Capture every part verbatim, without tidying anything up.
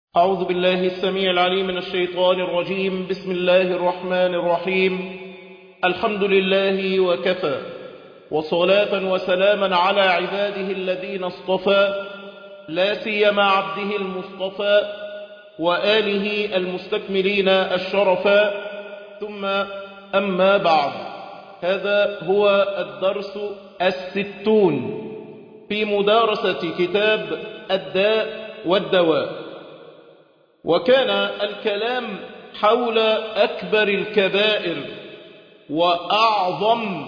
أعوذ بالله السميع العليم من الشيطان الرجيم. بسم الله الرحمن الرحيم. الحمد لله وكفى، وصلاة وسلاما على عباده الذين اصطفى، لا سيما عبده المصطفى وآله المستكملين الشرفا، ثم أما بعد. هذا هو الدرس الستون في مدارسة كتاب الداء والدواء، وكان الكلام حول أكبر الكبائر وأعظم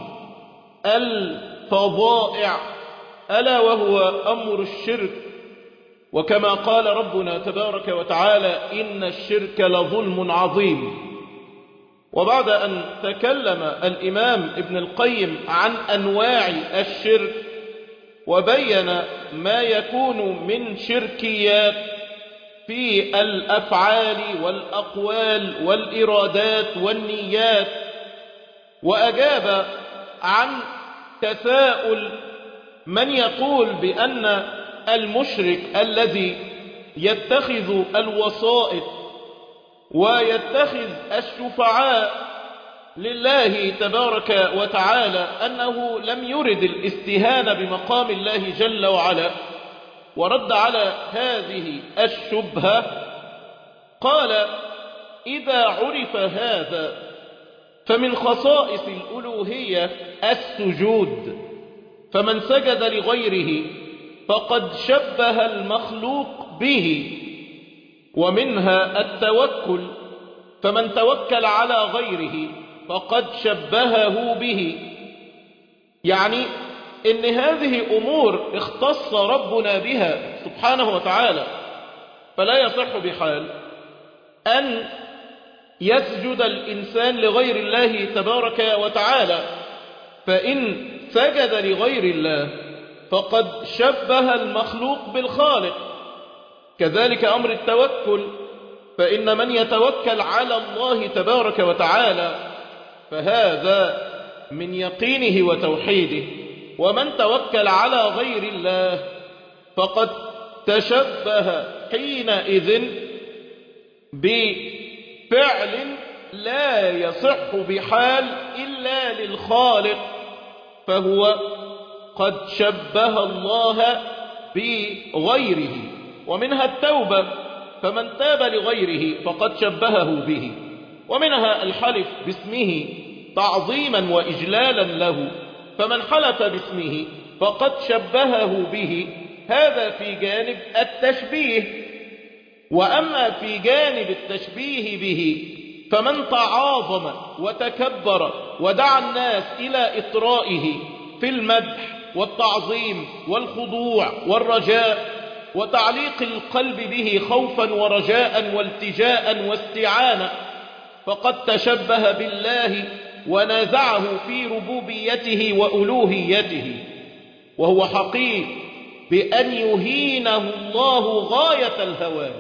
الفظائع، ألا وهو أمر الشرك. وكما قال ربنا تبارك وتعالى: إن الشرك لظلم عظيم. وبعد أن تكلم الإمام ابن القيم عن أنواع الشرك وبين ما يكون من شركيات في الأفعال والأقوال والإرادات والنيات، وأجاب عن تساؤل من يقول بأن المشرك الذي يتخذ الوسائط ويتخذ الشفعاء لله تبارك وتعالى أنه لم يرد الاستهانة بمقام الله جل وعلا، ورد على هذه الشبهة قال: إذا عرف هذا فمن خصائص الألوهية السجود، فمن سجد لغيره فقد شبه المخلوق به. ومنها التوكل، فمن توكل على غيره فقد شبهه به. يعني إن هذه أمور اختص ربنا بها سبحانه وتعالى، فلا يصح بحال أن يسجد الإنسان لغير الله تبارك وتعالى، فإن سجد لغير الله فقد شبه المخلوق بالخالق. كذلك أمر التوكل، فإن من يتوكل على الله تبارك وتعالى فهذا من يقينه وتوحيده، ومن توكل على غير الله فقد تشبه حينئذ بفعل لا يصح بحال إلا للخالق، فهو قد شبه الله بغيره. ومنها التوبة، فمن تاب لغيره فقد شبهه به. ومنها الحلف باسمه تعظيما وإجلالا له، فمن حلف باسمه فقد شبهه به. هذا في جانب التشبيه. وأما في جانب التشبيه به فمن تعاظم وتكبر ودعا الناس إلى إطرائه في المدح والتعظيم والخضوع والرجاء وتعليق القلب به خوفا ورجاء والتجاء واستعانة، فقد تشبه بالله ونازعه في ربوبيته وألوهيته. وهو حقيق بأن يهينه الله غاية الهوان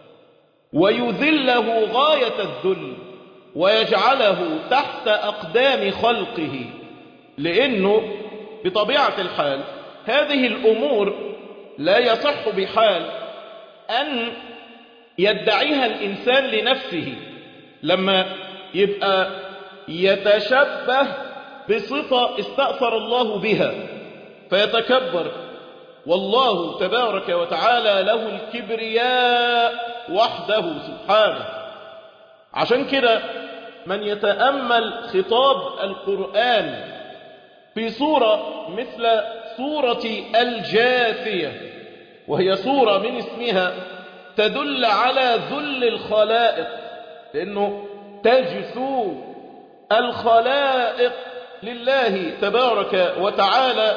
ويذله غاية الذل ويجعله تحت أقدام خلقه، لأنه بطبيعة الحال هذه الأمور لا يصح بحال أن يدعيها الإنسان لنفسه. لما يبقى يتشبه بصفة استأثر الله بها فيتكبر، والله تبارك وتعالى له الكبرياء وحده سبحانه. عشان كده من يتأمل خطاب القرآن في سورة مثل سورة الجاثية، وهي سورة من اسمها تدل على ذل الخلائق، لأنه تجثو الخلائق لله تبارك وتعالى،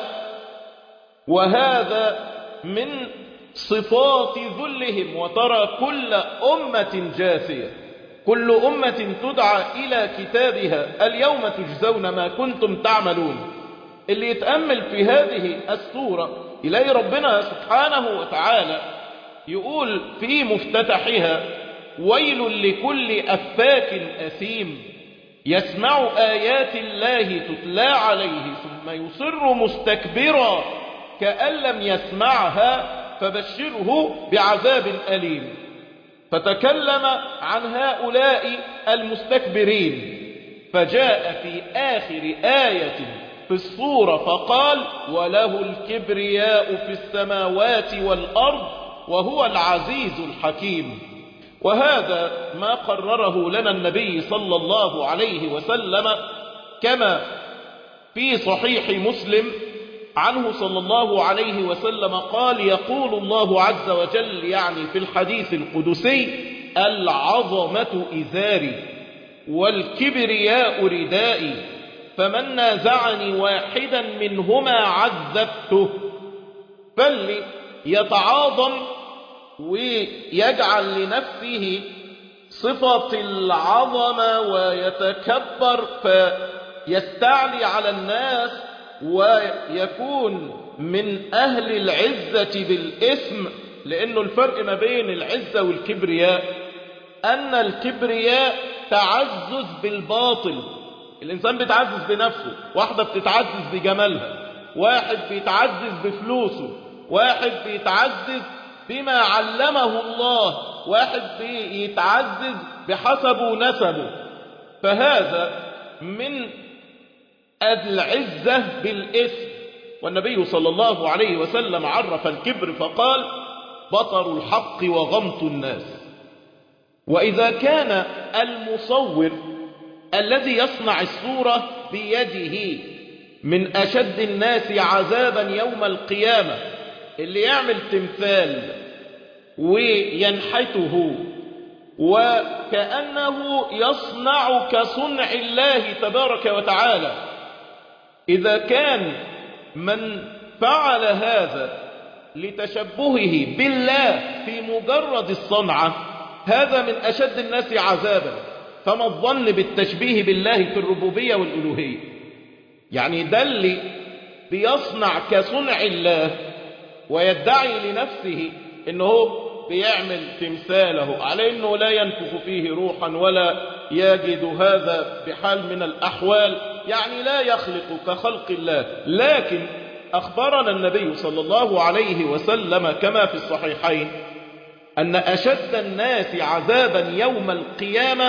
وهذا من صفات ذلهم. وترى كل أمة جاثية، كل أمة تدعى إلى كتابها اليوم تجزون ما كنتم تعملون. اللي يتأمل في هذه السورة إليه ربنا سبحانه وتعالى يقول في مفتتحها: ويل لكل أفاك أثيم يسمع آيات الله تتلى عليه ثم يصر مستكبرا كأن لم يسمعها فبشره بعذاب أليم. فتكلم عن هؤلاء المستكبرين، فجاء في آخر آية في السورة فقال: وله الكبرياء في السماوات والأرض وهو العزيز الحكيم. وهذا ما قرره لنا النبي صلى الله عليه وسلم، كما في صحيح مسلم عنه صلى الله عليه وسلم قال: يقول الله عز وجل يعني في الحديث القدسي: العظمة إزاري والكبرياء ردائي، فمن نازعني واحدا منهما عذبته. فاللي يتعاظم ويجعل لنفسه صفة العظمة ويتكبر فيستعلي على الناس ويكون من أهل العزة بالاسم، لأنه الفرق ما بين العزة والكبرياء أن الكبرياء تعزز بالباطل، الإنسان بيتعزز بنفسه، واحدة بتتعزز بجمالها، واحد بيتعزز بفلوسه، واحد بيتعزز بما علمه الله، واحد بيتعزز بحسبه ونسبه، فهذا من العزة بالاسم. والنبي صلى الله عليه وسلم عرف الكبر فقال: بطر الحق وغمط الناس. وإذا كان المصور الذي يصنع الصورة بيده من أشد الناس عذابا يوم القيامة، اللي يعمل تمثال وينحته وكأنه يصنع كصنع الله تبارك وتعالى، إذا كان من فعل هذا لتشبهه بالله في مجرد الصنعة، هذا من أشد الناس عذابا، فما الظن بالتشبيه بالله في الربوبية والألوهية؟ يعني ده اللي بيصنع كصنع الله ويدعي لنفسه انه بيعمل تمثاله على انه لا ينفخ فيه روحا ولا يجد هذا بحال من الأحوال، يعني لا يخلق كخلق الله. لكن أخبرنا النبي صلى الله عليه وسلم كما في الصحيحين أن أشد الناس عذابا يوم القيامة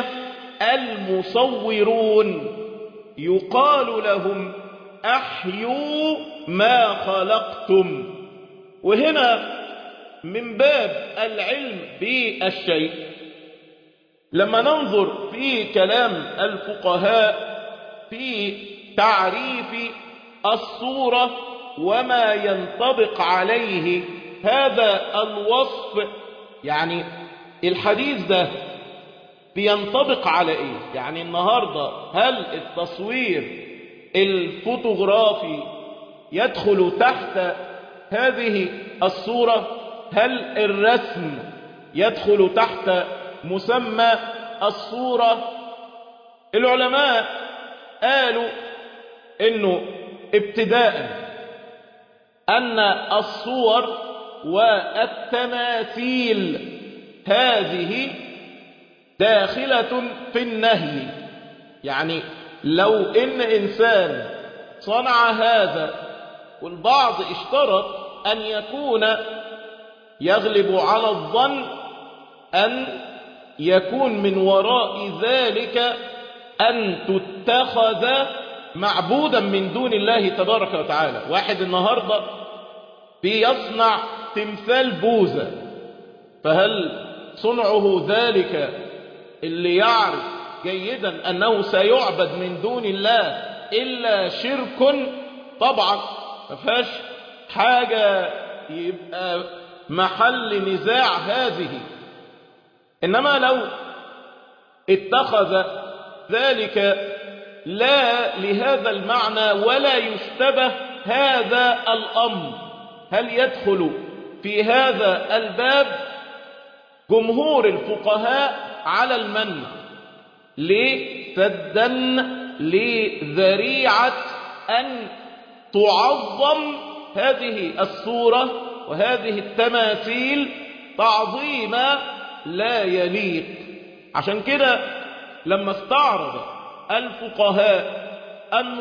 المصورون، يقال لهم: أحيوا ما خلقتم. وهنا من باب العلم بالشيء، لما ننظر في كلام الفقهاء في تعريف الصورة وما ينطبق عليه هذا الوصف، يعني الحديث ده بينطبق على ايه؟ يعني النهاردة هل التصوير الفوتوغرافي يدخل تحت هذه الصورة؟ هل الرسم يدخل تحت مسمى الصورة؟ العلماء قالوا انه ابتداء ان الصور والتماثيل هذه داخلة في النهي، يعني لو ان انسان صنع هذا، والبعض اشترط ان يكون يغلب على الظن ان يكون من وراء ذلك ان تتخذ معبودا من دون الله تبارك وتعالى. واحد النهاردة بيصنع تمثال بوذا، فهل صنعه ذلك اللي يعرف جيدا أنه سيعبد من دون الله إلا شرك؟ طبعا ما فيهاش حاجة يبقى محل نزاع هذه. إنما لو اتخذ ذلك لا لهذا المعنى ولا يشتبه هذا الأمر، هل يدخل في هذا الباب؟ جمهور الفقهاء على المنع، ليه؟ سدا لذريعة أن تعظم هذه الصورة وهذه التماثيل تعظيما لا يليق. عشان كده لما استعرض الفقهاء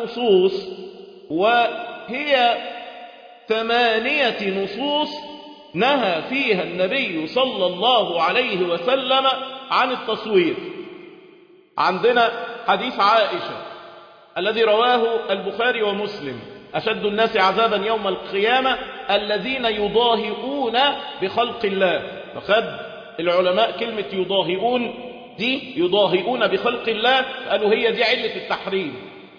النصوص، وهي ثمانية نصوص، نهى فيها النبي صلى الله عليه وسلم عن التصوير. عندنا حديث عائشة الذي رواه البخاري ومسلم: أشد الناس عذابا يوم القيامة الذين يضاهئون بخلق الله. فخد العلماء كلمة يضاهئون دي، يضاهئون بخلق الله، قالوا هي دي علة التحريم.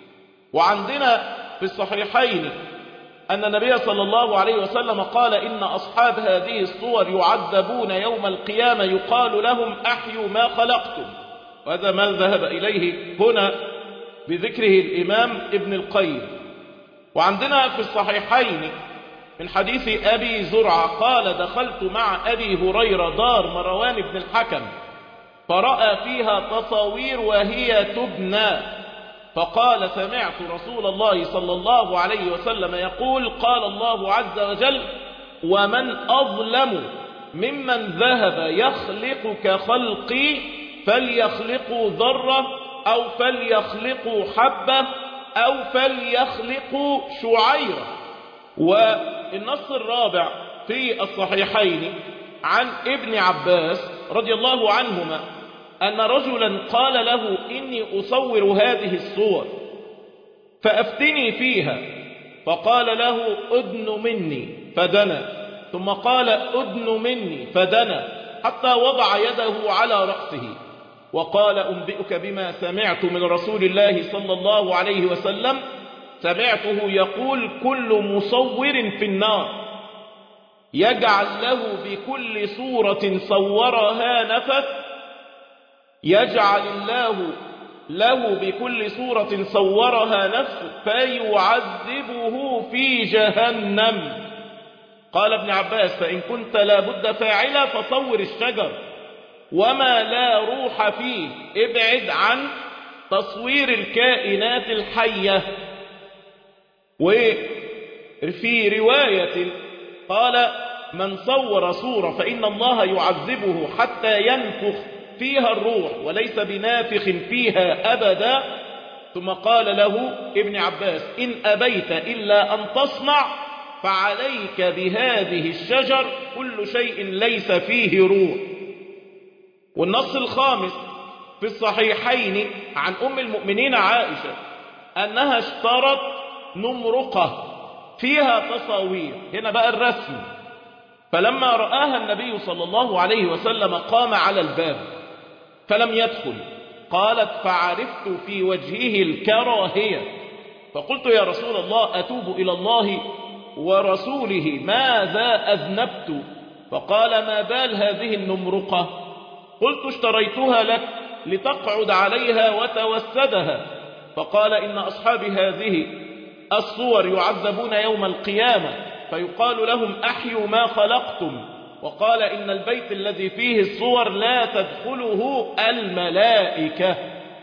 وعندنا في الصحيحين أن النبي صلى الله عليه وسلم قال: إن أصحاب هذه الصور يعذبون يوم القيامة يقال لهم أحيوا ما خلقتم. وهذا ما ذهب إليه هنا بذكره الإمام ابن القيم. وعندنا في الصحيحين من حديث أبي زرعة قال: دخلت مع أبي هريرة دار مروان بن الحكم فرأى فيها تصاوير وهي تبنى، فقال: سمعت رسول الله صلى الله عليه وسلم يقول: قال الله عز وجل: ومن أظلم ممن ذهب يخلق كخلقي فليخلقوا ذرة أو فليخلقوا حبة أو فليخلقوا شعيرة. والنص الرابع في الصحيحين عن ابن عباس رضي الله عنهما أن رجلا قال له: إني أصور هذه الصور فأفتني فيها، فقال له: أدن مني، فدنا، ثم قال: أدن مني، فدنا، حتى وضع يده على رأسه وقال: أنبئك بما سمعت من رسول الله صلى الله عليه وسلم، سمعته يقول: كل مصور في النار، يجعل له بكل صورة صورها نفث، يجعل الله له بكل صورة صورها نفس فيعذبه في جهنم. قال ابن عباس: فإن كنت لابد فاعلا فصور الشجر وما لا روح فيه، ابعد عن تصوير الكائنات الحية. وفي رواية قال: من صور صورة فإن الله يعذبه حتى ينفخ فيها الروح وليس بنافخ فيها أبدا. ثم قال له ابن عباس: إن أبيت إلا أن تصنع فعليك بهذه الشجر، كل شيء ليس فيه روح. والنص الخامس في الصحيحين عن أم المؤمنين عائشة أنها اشترت نمرقة فيها تصاوير، هنا بقى الرسم، فلما رآها النبي صلى الله عليه وسلم قام على الباب فلم يدخل. قالت: فعرفت في وجهه الكراهية، فقلت: يا رسول الله، أتوب إلى الله ورسوله، ماذا أذنبت؟ فقال: ما بال هذه النمرقة؟ قلت: اشتريتها لك لتقعد عليها وتوسدها. فقال: إن أصحاب هذه الصور يعذبون يوم القيامة فيقال لهم: أحيوا ما خلقتم. وقال: إن البيت الذي فيه الصور لا تدخله الملائكة.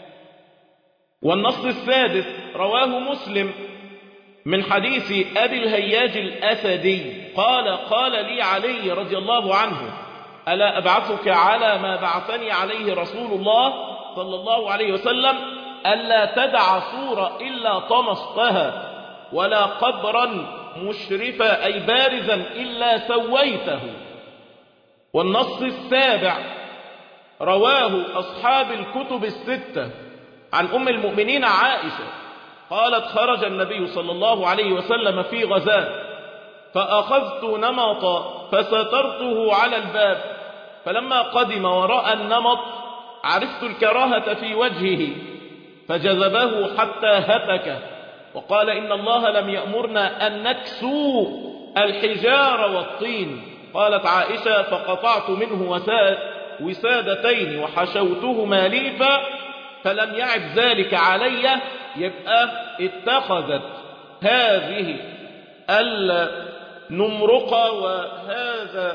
والنص السادس رواه مسلم من حديث أبي الهياج الأسدي قال: قال لي علي رضي الله عنه: ألا أبعثك على ما بعثني عليه رسول الله صلى الله عليه وسلم؟ ألا تدع صورة إلا طمستها، ولا قبرا مشرفا أي بارزا إلا سويته. والنص السابع رواه أصحاب الكتب الستة عن أم المؤمنين عائشة قالت: خرج النبي صلى الله عليه وسلم في غزاة فأخذت نمطا فسترته على الباب، فلما قدم ورأى النمط عرفت الكراهة في وجهه فجذبه حتى هتكه، وقال: إن الله لم يأمرنا أن نكسو الحجار والطين. قالت عائشة: فقطعت منه وسادتين وحشوتهما ليفا فلم يعب ذلك علي. يبقى اتخذت هذه النمرقة وهذا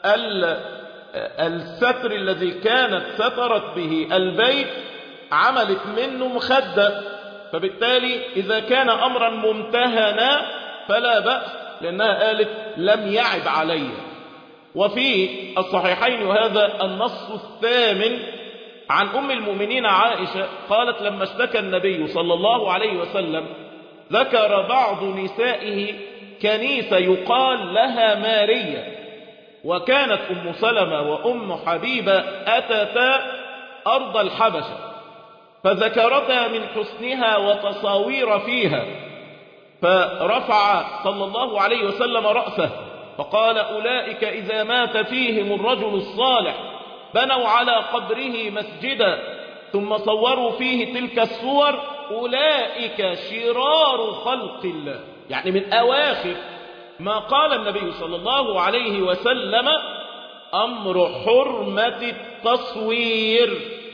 الستر الذي كانت سترت به البيت عملت منه مخدة، فبالتالي إذا كان أمرا ممتهنا فلا بأس، لأنها قالت: لم يعب علي. وفي الصحيحين وهذا النص الثامن عن أم المؤمنين عائشة قالت: لما اشتكى النبي صلى الله عليه وسلم ذكر بعض نسائه كنيسة يقال لها مارية، وكانت أم سلمة وأم حبيبة أتتا أرض الحبشة فذكرتا من حسنها وتصاوير فيها، فرفع صلى الله عليه وسلم رأسه فقال: أولئك إذا مات فيهم الرجل الصالح بنوا على قبره مسجدا ثم صوروا فيه تلك الصور، أولئك شرار خلق الله. يعني من أواخر ما قال النبي صلى الله عليه وسلم أمر حرمة التصوير.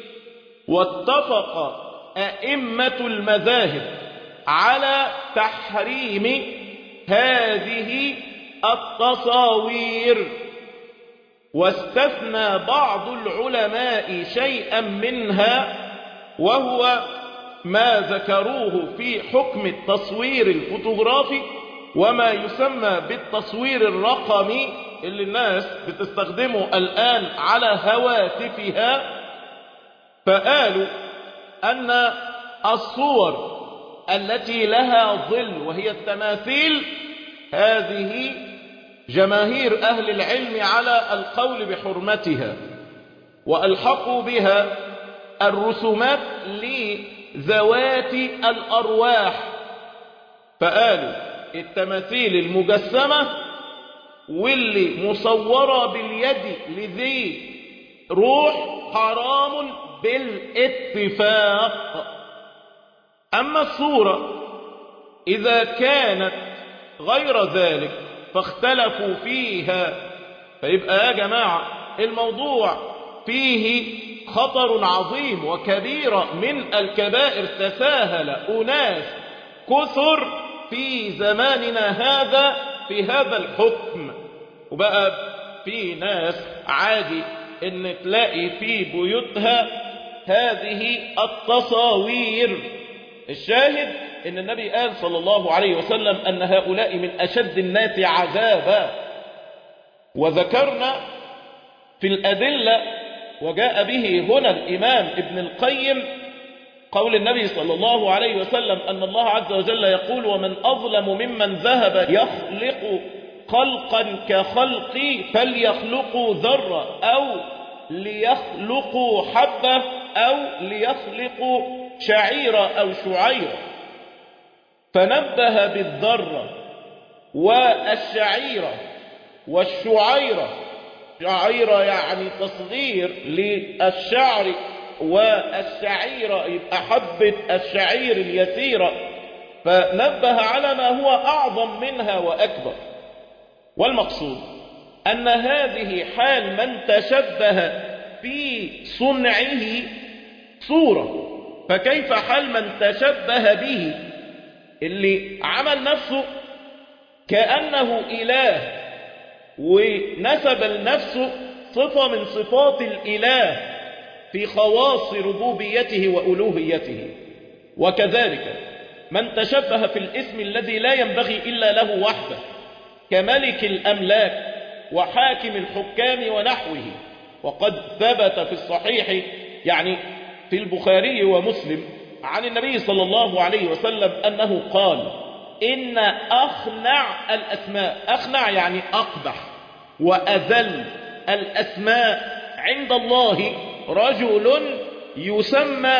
واتفق أئمة المذاهب على تحريم هذه التصاوير، واستثنى بعض العلماء شيئا منها، وهو ما ذكروه في حكم التصوير الفوتوغرافي وما يسمى بالتصوير الرقمي اللي الناس بتستخدمه الآن على هواتفها. فقالوا أن الصور التي لها ظل وهي التماثيل هذه جماهير أهل العلم على القول بحرمتها، وألحقوا بها الرسومات لذوات الأرواح. فقالوا التماثيل المجسمة واللي مصورة باليد لذي روح حرام بالاتفاق. أما الصورة إذا كانت غير ذلك فاختلفوا فيها، فيبقى يا جماعة الموضوع فيه خطر عظيم وكبيرة من الكبائر. تساهل أناس كثر في زماننا هذا في هذا الحكم، وبقى في ناس عادي ان تلاقي في بيوتها هذه التصاوير. الشاهد ان النبي قال صلى الله عليه وسلم ان هؤلاء من اشد الناس عذابا. وذكرنا في الأدلة وجاء به هنا الإمام ابن القيم قول النبي صلى الله عليه وسلم أن الله عز وجل يقول: ومن أظلم ممن ذهب يخلق خلقا كخلقي فليخلقوا ذرة أو ليخلقوا حبة أو ليخلقوا شعيرة أو شعيرة. فنبه بالذرة والشعيرة والشعيرة، شعيرة يعني تصغير للشعر، والشعيرة يبقى حبة الشعير اليسيرة، فنبه على ما هو أعظم منها وأكبر. والمقصود أن هذه حال من تشبه في صنعه صورة، فكيف حال من تشبه به اللي عمل نفسه كأنه إله ونسب لنفسه صفة من صفات الإله في خواص ربوبيته وألوهيته. وكذلك من تشبه في الاسم الذي لا ينبغي إلا له وحده كملك الأملاك وحاكم الحكام ونحوه. وقد ثبت في الصحيح يعني في البخاري ومسلم عن النبي صلى الله عليه وسلم أنه قال: إن أخنع الأسماء، أخنع يعني أقبح وأذل الأسماء عند الله رجل يسمى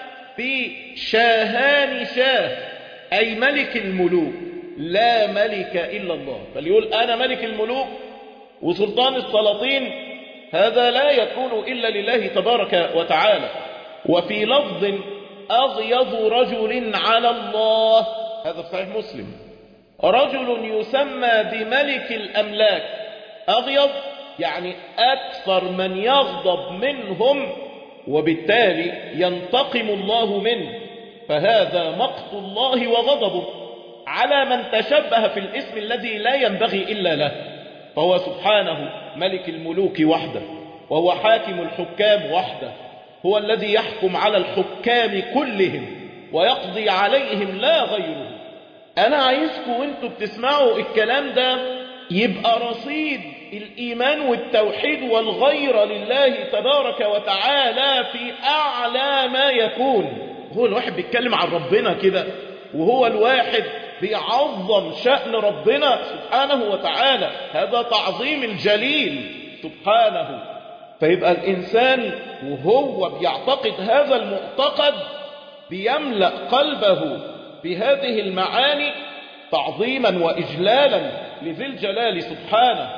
بشاهان شاه، أي ملك الملوك، لا ملك إلا الله. فليقول أنا ملك الملوك وسلطان السلاطين، هذا لا يكون إلا لله تبارك وتعالى. وفي لفظ: أغيظ رجل على الله، هذا في صحيح مسلم، رجل يسمى بملك الأملاك. أغيظ يعني أكثر من يغضب منهم، وبالتالي ينتقم الله منه، فهذا مقت الله وغضبه على من تشبه في الاسم الذي لا ينبغي إلا له. فهو سبحانه ملك الملوك وحده، وهو حاكم الحكام وحده، هو الذي يحكم على الحكام كلهم ويقضي عليهم لا غيره. أنا عايزكم وانتوا بتسمعوا الكلام ده يبقى رصيد الإيمان والتوحيد والغيرة لله تبارك وتعالى في أعلى ما يكون. هو الواحد بيتكلم عن ربنا كده، وهو الواحد بيعظم شأن ربنا سبحانه وتعالى، هذا تعظيم الجليل سبحانه. فيبقى الإنسان وهو بيعتقد هذا المعتقد بيملأ قلبه بهذه المعاني تعظيما وإجلالا لذي الجلال سبحانه.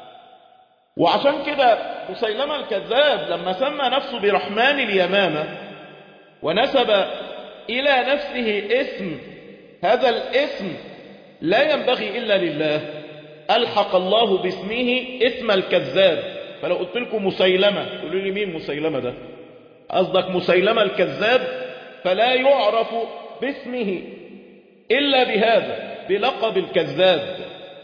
وعشان كده مسيلمة الكذاب لما سمى نفسه برحمن اليمامة ونسب إلى نفسه اسم، هذا الاسم لا ينبغي إلا لله، ألحق الله باسمه اسم الكذاب. فلو قلت لكم مسيلمة تقولوا لي مين مسيلمة ده؟ قصدك مسيلمة الكذاب، فلا يعرف باسمه إلا بهذا، بلقب الكذاب.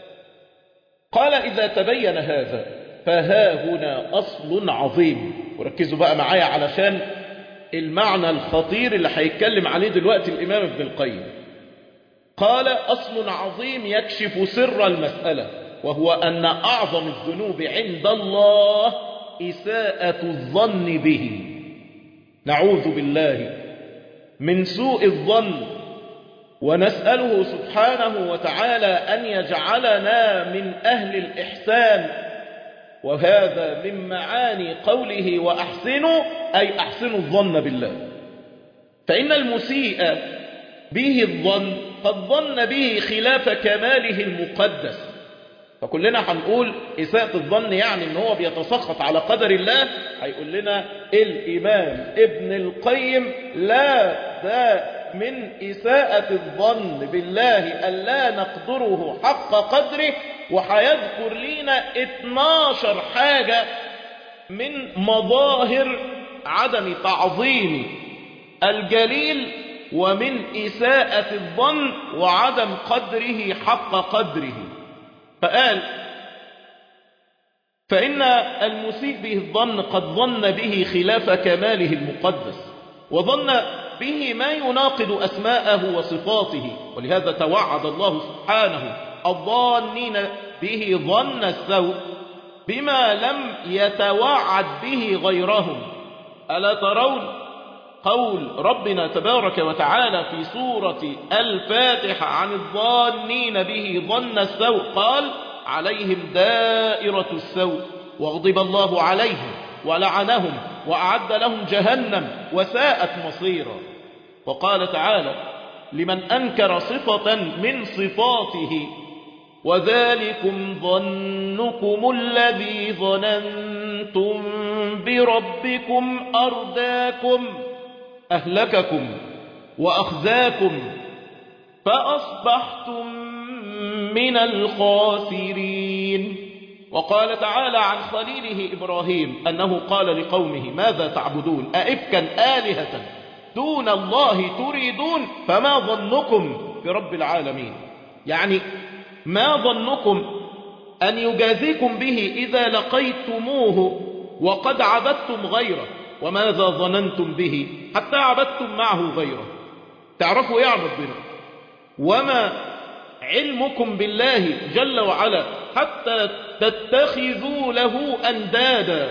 قال إذا تبين هذا فها هنا أصل عظيم. وركزوا بقى معايا علشان المعنى الخطير اللي هيتكلم عليه دلوقتي الإمام ابن القيم. قال أصل عظيم يكشف سر المسألة، وهو أن أعظم الذنوب عند الله إساءة الظن به. نعوذ بالله من سوء الظن، ونسأله سبحانه وتعالى أن يجعلنا من أهل الإحسان. وهذا من معاني قوله وأحسنوا، أي أحسنوا الظن بالله. فإن المسيء به الظن قد ظن به خلاف كماله المقدس. فكلنا هنقول إساءة الظن يعني ان هو بيتسخط على قدر الله. هيقول لنا الإمام ابن القيم لا، ده من إساءة الظن بالله ألا نقدره حق قدره. وهيذكر لنا اتناشر حاجة من مظاهر عدم تعظيم الجليل ومن إساءة الظن وعدم قدره حق قدره. فقال فإن المسيء به الظن قد ظن به خلاف كماله المقدس، وظن به ما يناقض أسماءه وصفاته. ولهذا توعد الله سبحانه الظانين به ظن السوء بما لم يتوعد به غيرهم. ألا ترون قول ربنا تبارك وتعالى في سورة الفاتحة عن الظانين به ظن السوء؟ قال عليهم دائرة السوء وغضب الله عليهم ولعنهم وأعد لهم جهنم وساءت مصيرا. وقال تعالى لمن أنكر صفة من صفاته وذلكم ظنكم الذي ظننتم بربكم أرداكم أهلككم وأخزاكم فأصبحتم من الخاسرين. وقال تعالى عن خليله إبراهيم أنه قال لقومه ماذا تعبدون أئفكا آلهة دون الله تريدون فما ظنكم برب العالمين. يعني ما ظنكم أن يجازيكم به إذا لقيتموه وقد عبدتم غيره؟ وماذا ظننتم به حتى عبدتم معه غيره؟ تعرفوا يا ربنا وما علمكم بالله جل وعلا حتى تتخذوا له أندادا،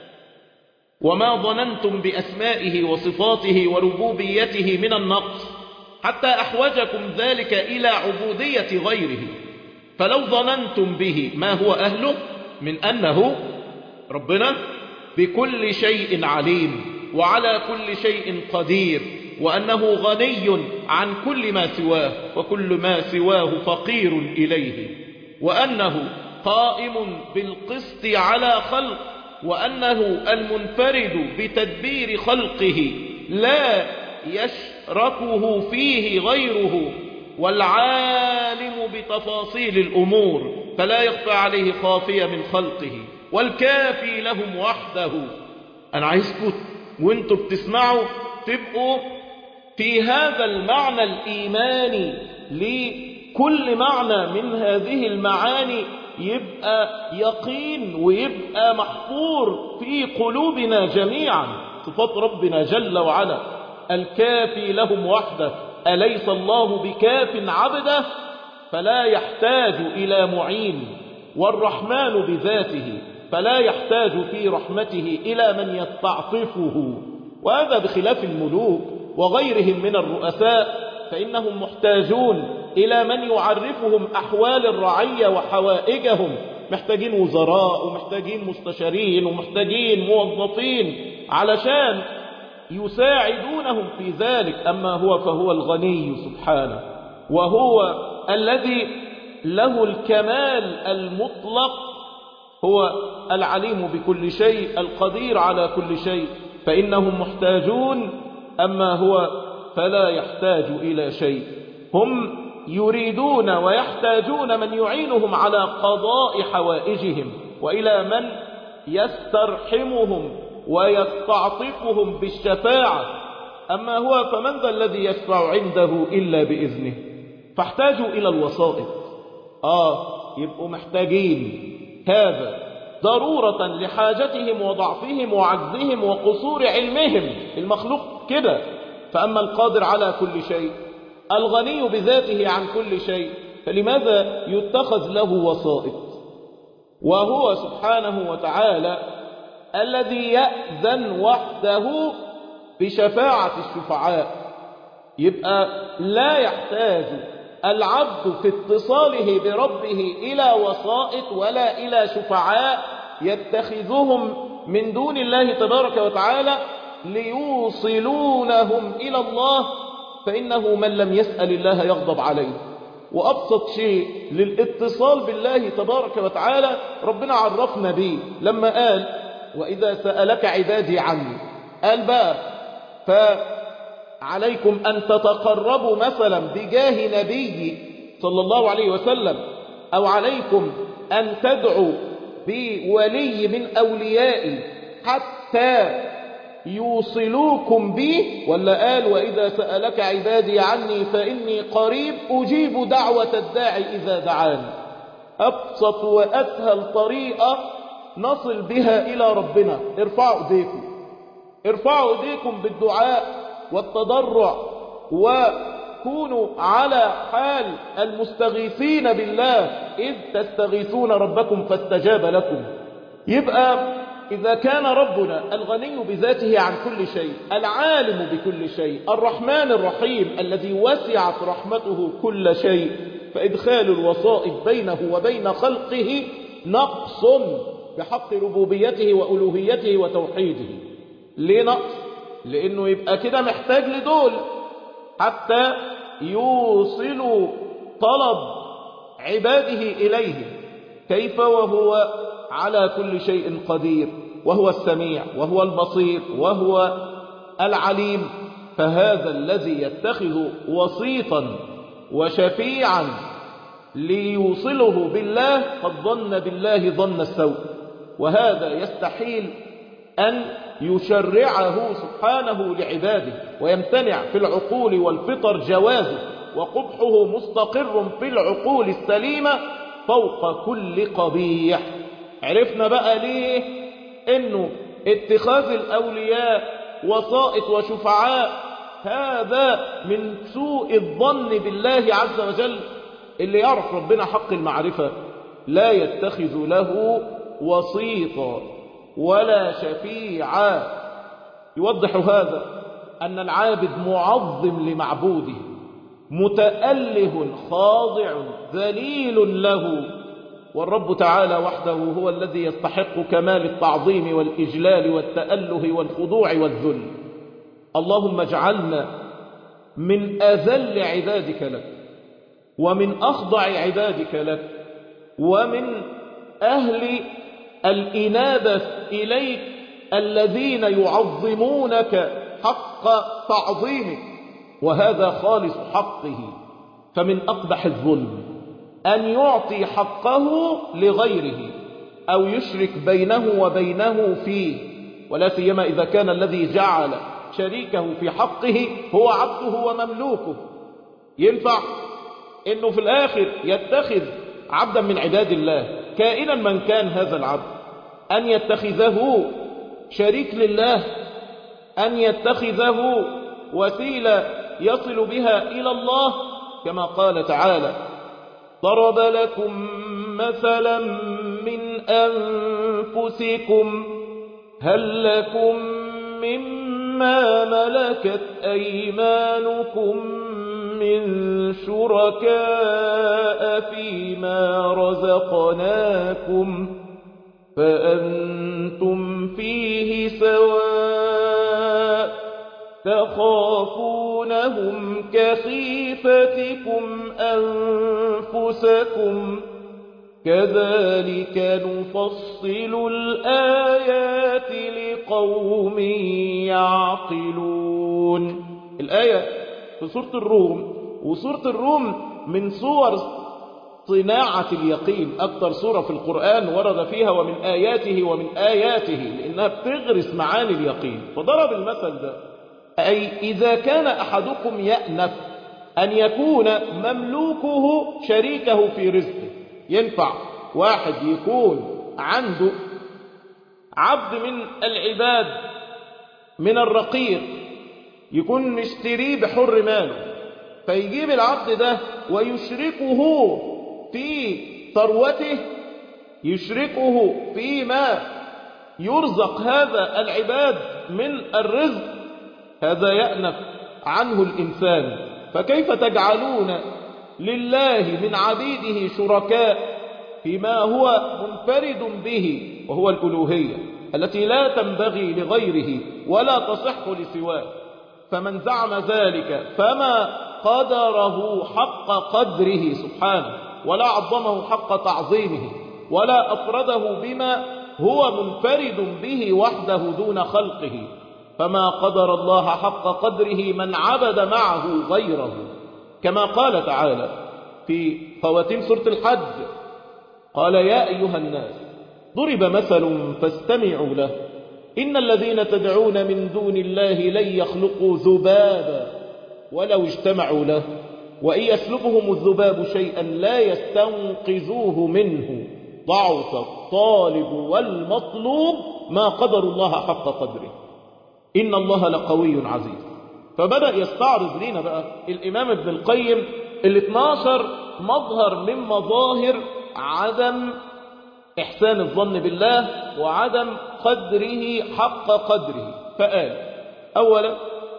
وما ظننتم بأسمائه وصفاته وربوبيته من النقص حتى أحوجكم ذلك إلى عبودية غيره. فلو ظننتم به ما هو أهله من أنه ربنا بكل شيء عليم وعلى كل شيء قدير، وأنه غني عن كل ما سواه وكل ما سواه فقير إليه، وأنه قائم بالقسط على خلق، وأنه المنفرد بتدبير خلقه لا يشركه فيه غيره، والعالم بتفاصيل الأمور فلا يخفى عليه خافية من خلقه، والكافي لهم وحده. أنا عايزكم وانتوا بتسمعوا تبقوا في هذا المعنى الإيماني لكل معنى من هذه المعاني، يبقى يقين ويبقى محفور في قلوبنا جميعا. صفات ربنا جل وعلا الكافي لهم وحده، أليس الله بكاف عبده؟ فلا يحتاج إلى معين، والرحمن بذاته فلا يحتاج في رحمته إلى من يستعطفه. وهذا بخلاف الملوك وغيرهم من الرؤساء، فإنهم محتاجون إلى من يعرفهم أحوال الرعية وحوائجهم. محتاجين وزراء ومحتاجين مستشارين ومحتاجين موظفين علشان يساعدونهم في ذلك. أما هو فهو الغني سبحانه، وهو الذي له الكمال المطلق، هو العليم بكل شيء القدير على كل شيء، فإنهم محتاجون، أما هو فلا يحتاج إلى شيء. هم يريدون ويحتاجون من يعينهم على قضاء حوائجهم، وإلى من يسترحمهم ويستعطفهم بالشفاعة. أما هو فمن ذا الذي يشفع عنده إلا بإذنه. فاحتاجوا إلى الوسائط. آه يبقوا محتاجين، هذا ضرورة لحاجتهم وضعفهم وعجزهم وقصور علمهم. المخلوق كده. فأما القادر على كل شيء الغني بذاته عن كل شيء، فلماذا يتخذ له وسائط؟ وهو سبحانه وتعالى الذي يأذن وحده بشفاعة الشفعاء. يبقى لا يحتاج العبد في اتصاله بربه إلى وسائط ولا إلى شفعاء يتخذهم من دون الله تبارك وتعالى ليوصلونهم إلى الله، فإنه من لم يسأل الله يغضب عليه. وأبسط شيء للاتصال بالله تبارك وتعالى ربنا عرفنا به لما قال وإذا سألك عبادي عني. قال بقى فعليكم أن تتقربوا مثلا بجاه نبي صلى الله عليه وسلم، أو عليكم أن تدعوا بولي من أوليائي حتى يوصلوكم بي، ولا قال وإذا سألك عبادي عني فإني قريب أجيب دعوة الداعي إذا دعاني. أبسط وأسهل طريقة نصل بها إلى ربنا. ارفعوا ايديكم، ارفعوا ايديكم بالدعاء والتضرع، وكونوا على حال المستغيثين بالله إذ تستغيثون ربكم فاستجاب لكم. يبقى إذا كان ربنا الغني بذاته عن كل شيء، العالم بكل شيء، الرحمن الرحيم الذي وسعت رحمته كل شيء، فإدخال الوسائط بينه وبين خلقه نقص بحق ربوبيته وألوهيته وتوحيده. ليه نقص؟ لأنه يبقى كده محتاج لدول حتى يوصلوا طلب عباده إليه. كيف وهو على كل شيء قدير، وهو السميع وهو البصير وهو العليم. فهذا الذي يتخذ وسيطا وشفيعا ليوصله بالله قد ظن بالله ظن السوء، وهذا يستحيل أن يشرعه سبحانه لعباده، ويمتنع في العقول والفطر جوازه، وقبحه مستقر في العقول السليمة فوق كل قبيح. عرفنا بقى ليه انه اتخاذ الاولياء وسائط وشفعاء هذا من سوء الظن بالله عز وجل. اللي يعرف ربنا حق المعرفة لا يتخذ له وسيطا ولا شفيعا. يوضح هذا أن العابد معظم لمعبوده، متأله خاضع ذليل له، والرب تعالى وحده هو الذي يستحق كمال التعظيم والإجلال والتأله والخضوع والذل. اللهم اجعلنا من أذل عبادك لك، ومن أخضع عبادك لك، ومن أهل الإنابة إليك الذين يعظمونك حق تعظيمك، وهذا خالص حقه. فمن أقبح الظلم أن يعطي حقه لغيره أو يشرك بينه وبينه فيه، ولا سيما إذا كان الذي جعل شريكه في حقه هو عبده ومملوكه. ينفع إنه في الآخر يتخذ عبدا من عباد الله كائنا من كان هذا العبد، أن يتخذه شريك لله، أن يتخذه وسيلة يصل بها إلى الله، كما قال تعالى ضرب لكم مثلا من أنفسكم هل لكم مما ملكت أيمانكم من شركاء فيما رزقناكم فأنتم فيه سواء تخافونهم كخيفتكم أنفسكم كذلك نفصل الآيات لقوم يعقلون. الآية في سورة الروم، وسورة الروم من صور صناعة اليقين، أكثر سورة في القرآن ورد فيها ومن آياته ومن آياته، لأنها بتغرس معاني اليقين. فضرب المثل ده، أي إذا كان أحدكم يأنف أن يكون مملوكه شريكه في رزقه. ينفع واحد يكون عنده عبد من العباد من الرقيق يكون مشتريه بحر ماله، فيجيب العبد ده ويشركه في ثروته، يشركه فيما يرزق هذا العباد من الرزق، هذا يأنف عنه الإنسان. فكيف تجعلون لله من عبيده شركاء فيما هو منفرد به، وهو الألوهية التي لا تنبغي لغيره ولا تصح لسواه. فمن زعم ذلك فما قدره حق قدره سبحانه، ولا عظمه حق تعظيمه، ولا أفرده بما هو منفرد به وحده دون خلقه. فما قدر الله حق قدره من عبد معه غيره، كما قال تعالى في خواتيم سورة الحج، قال يا أيها الناس ضرب مثل فاستمعوا له إن الذين تدعون من دون الله لن يخلقوا ذبابا ولو اجتمعوا له وإن يسلبهم الذباب شيئا لا يستنقذوه منه ضعف الطالب والمطلوب ما قدر الله حق قدره إن الله لقوي عزيز. فبدأ يستعرض لنا بقى الإمام ابن القيم ال اثناشر مظهر من مظاهر عدم إحسان الظن بالله وعدم قدره حق قدره. فقال أولا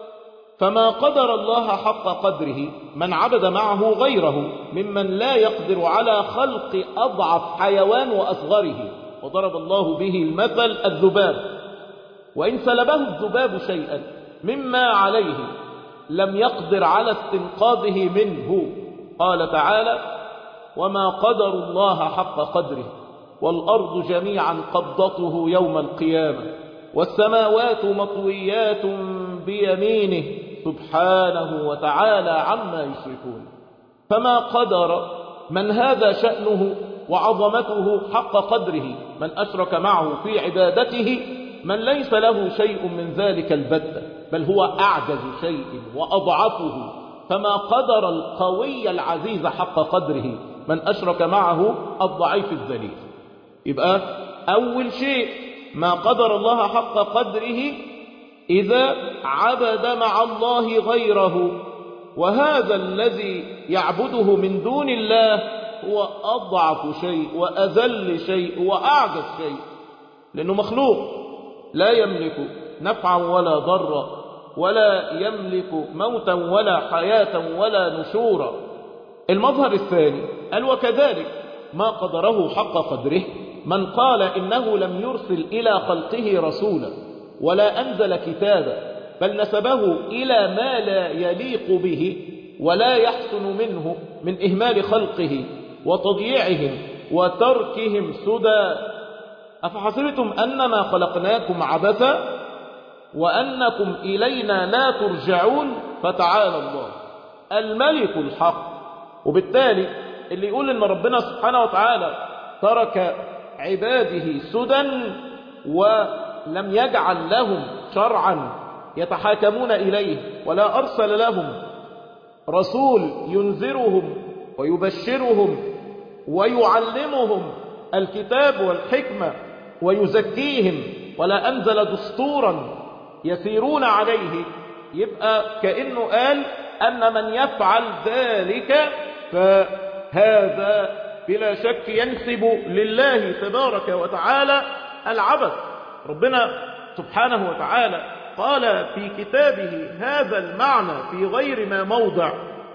فما قدر الله حق قدره من عبد معه غيره ممن لا يقدر على خلق أضعف حيوان وأصغره، وضرب الله به المثل الذباب، وإن سلبه الذباب شيئا مما عليه لم يقدر على استنقاذه منه. قال تعالى وما قدر الله حق قدره والأرض جميعا قبضته يوم القيامة والسماوات مطويات بيمينه سبحانه وتعالى عما يشركون. فما قدر من هذا شأنه وعظمته حق قدره من أشرك معه في عبادته من ليس له شيء من ذلك البتة، بل هو أعجز شيء وأضعفه. فما قدر القوي العزيز حق قدره من أشرك معه الضعيف الذليل. يبقى أول شيء ما قدر الله حق قدره إذا عبد مع الله غيره، وهذا الذي يعبده من دون الله هو أضعف شيء وأذل شيء وأعجز شيء، لأنه مخلوق لا يملك نفعا ولا ضرا ولا يملك موتا ولا حياة ولا نشورا. المظهر الثاني قال وكذلك ما قدره حق قدره من قال إنه لم يرسل إلى خلقه رسولا ولا أنزل كتابا بل نسبه إلى ما لا يليق به ولا يحسن منه من إهمال خلقه وتضييعهم وتركهم سدى. أفحسبتم أنما خلقناكم عبثا وأنكم إلينا لا ترجعون فتعالى الله الملك الحق. وبالتالي اللي يقول إن ربنا سبحانه وتعالى ترك عباده سدى ولم يجعل لهم شرعا يتحاكمون إليه ولا أرسل لهم رسول ينذرهم ويبشرهم ويعلمهم الكتاب والحكمة ويزكيهم ولا أنزل دستورا يسيرون عليه، يبقى كأنه قال أن من يفعل ذلك فهذا بلا شك ينسب لله تبارك وتعالى العبث. ربنا سبحانه وتعالى قال في كتابه هذا المعنى في غير ما موضع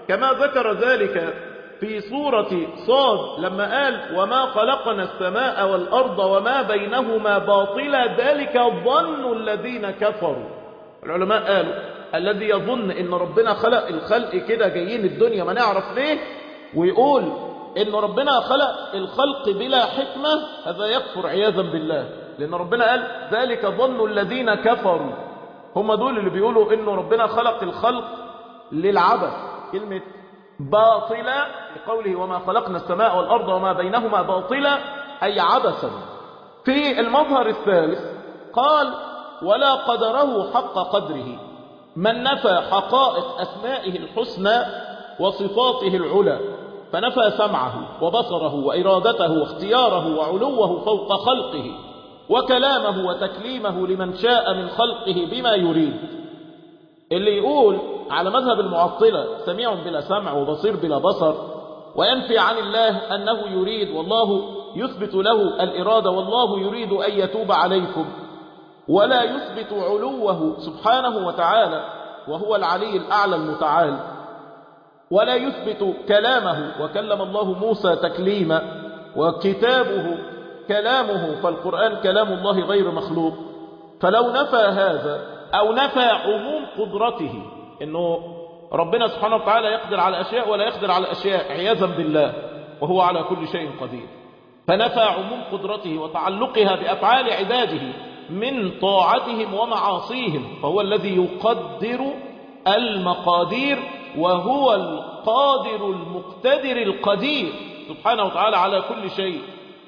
كما ذكر ذلك في سورة صاد لما قال وما خلقنا السماء والأرض وما بينهما باطلا ذلك ظن الذين كفروا. العلماء قالوا الذي يظن ان ربنا خلق الخلق كده جايين الدنيا ما نعرف ليه ويقول ان ربنا خلق الخلق بلا حكمة هذا يكفر عياذا بالله، لان ربنا قال ذلك ظن الذين كفروا. هم دول اللي بيقولوا ان ربنا خلق الخلق للعبث. كلمة باطلا لقوله وما خلقنا السماء والأرض وما بينهما باطلا أي عبثا. في المظهر الثالث قال ولا قدره حق قدره، من نفى حقائق أسمائه الحسنى وصفاته العلى، فنفى سمعه وبصره وإرادته واختياره وعلوه فوق خلقه وكلامه وتكليمه لمن شاء من خلقه بما يريد. اللي يقول على مذهب المعطلة سميع بلا سمع وبصير بلا بصر، وينفي عن الله أنه يريد والله يثبت له الإرادة والله يريد أن يتوب عليكم، ولا يثبت علوه سبحانه وتعالى وهو العلي الأعلى المتعال، ولا يثبت كلامه وكلم الله موسى تكليما وكتابه كلامه فالقرآن كلام الله غير مخلوق. فلو نفى هذا أو نفى عموم قدرته إنه ربنا سبحانه وتعالى يقدر على أشياء ولا يقدر على أشياء عياذا بالله وهو على كل شيء قدير، فنفى عموم قدرته وتعلقها بأفعال عباده من طاعتهم ومعاصيهم، فهو الذي يقدر المقادير وهو القادر المقتدر القدير سبحانه وتعالى على كل شيء،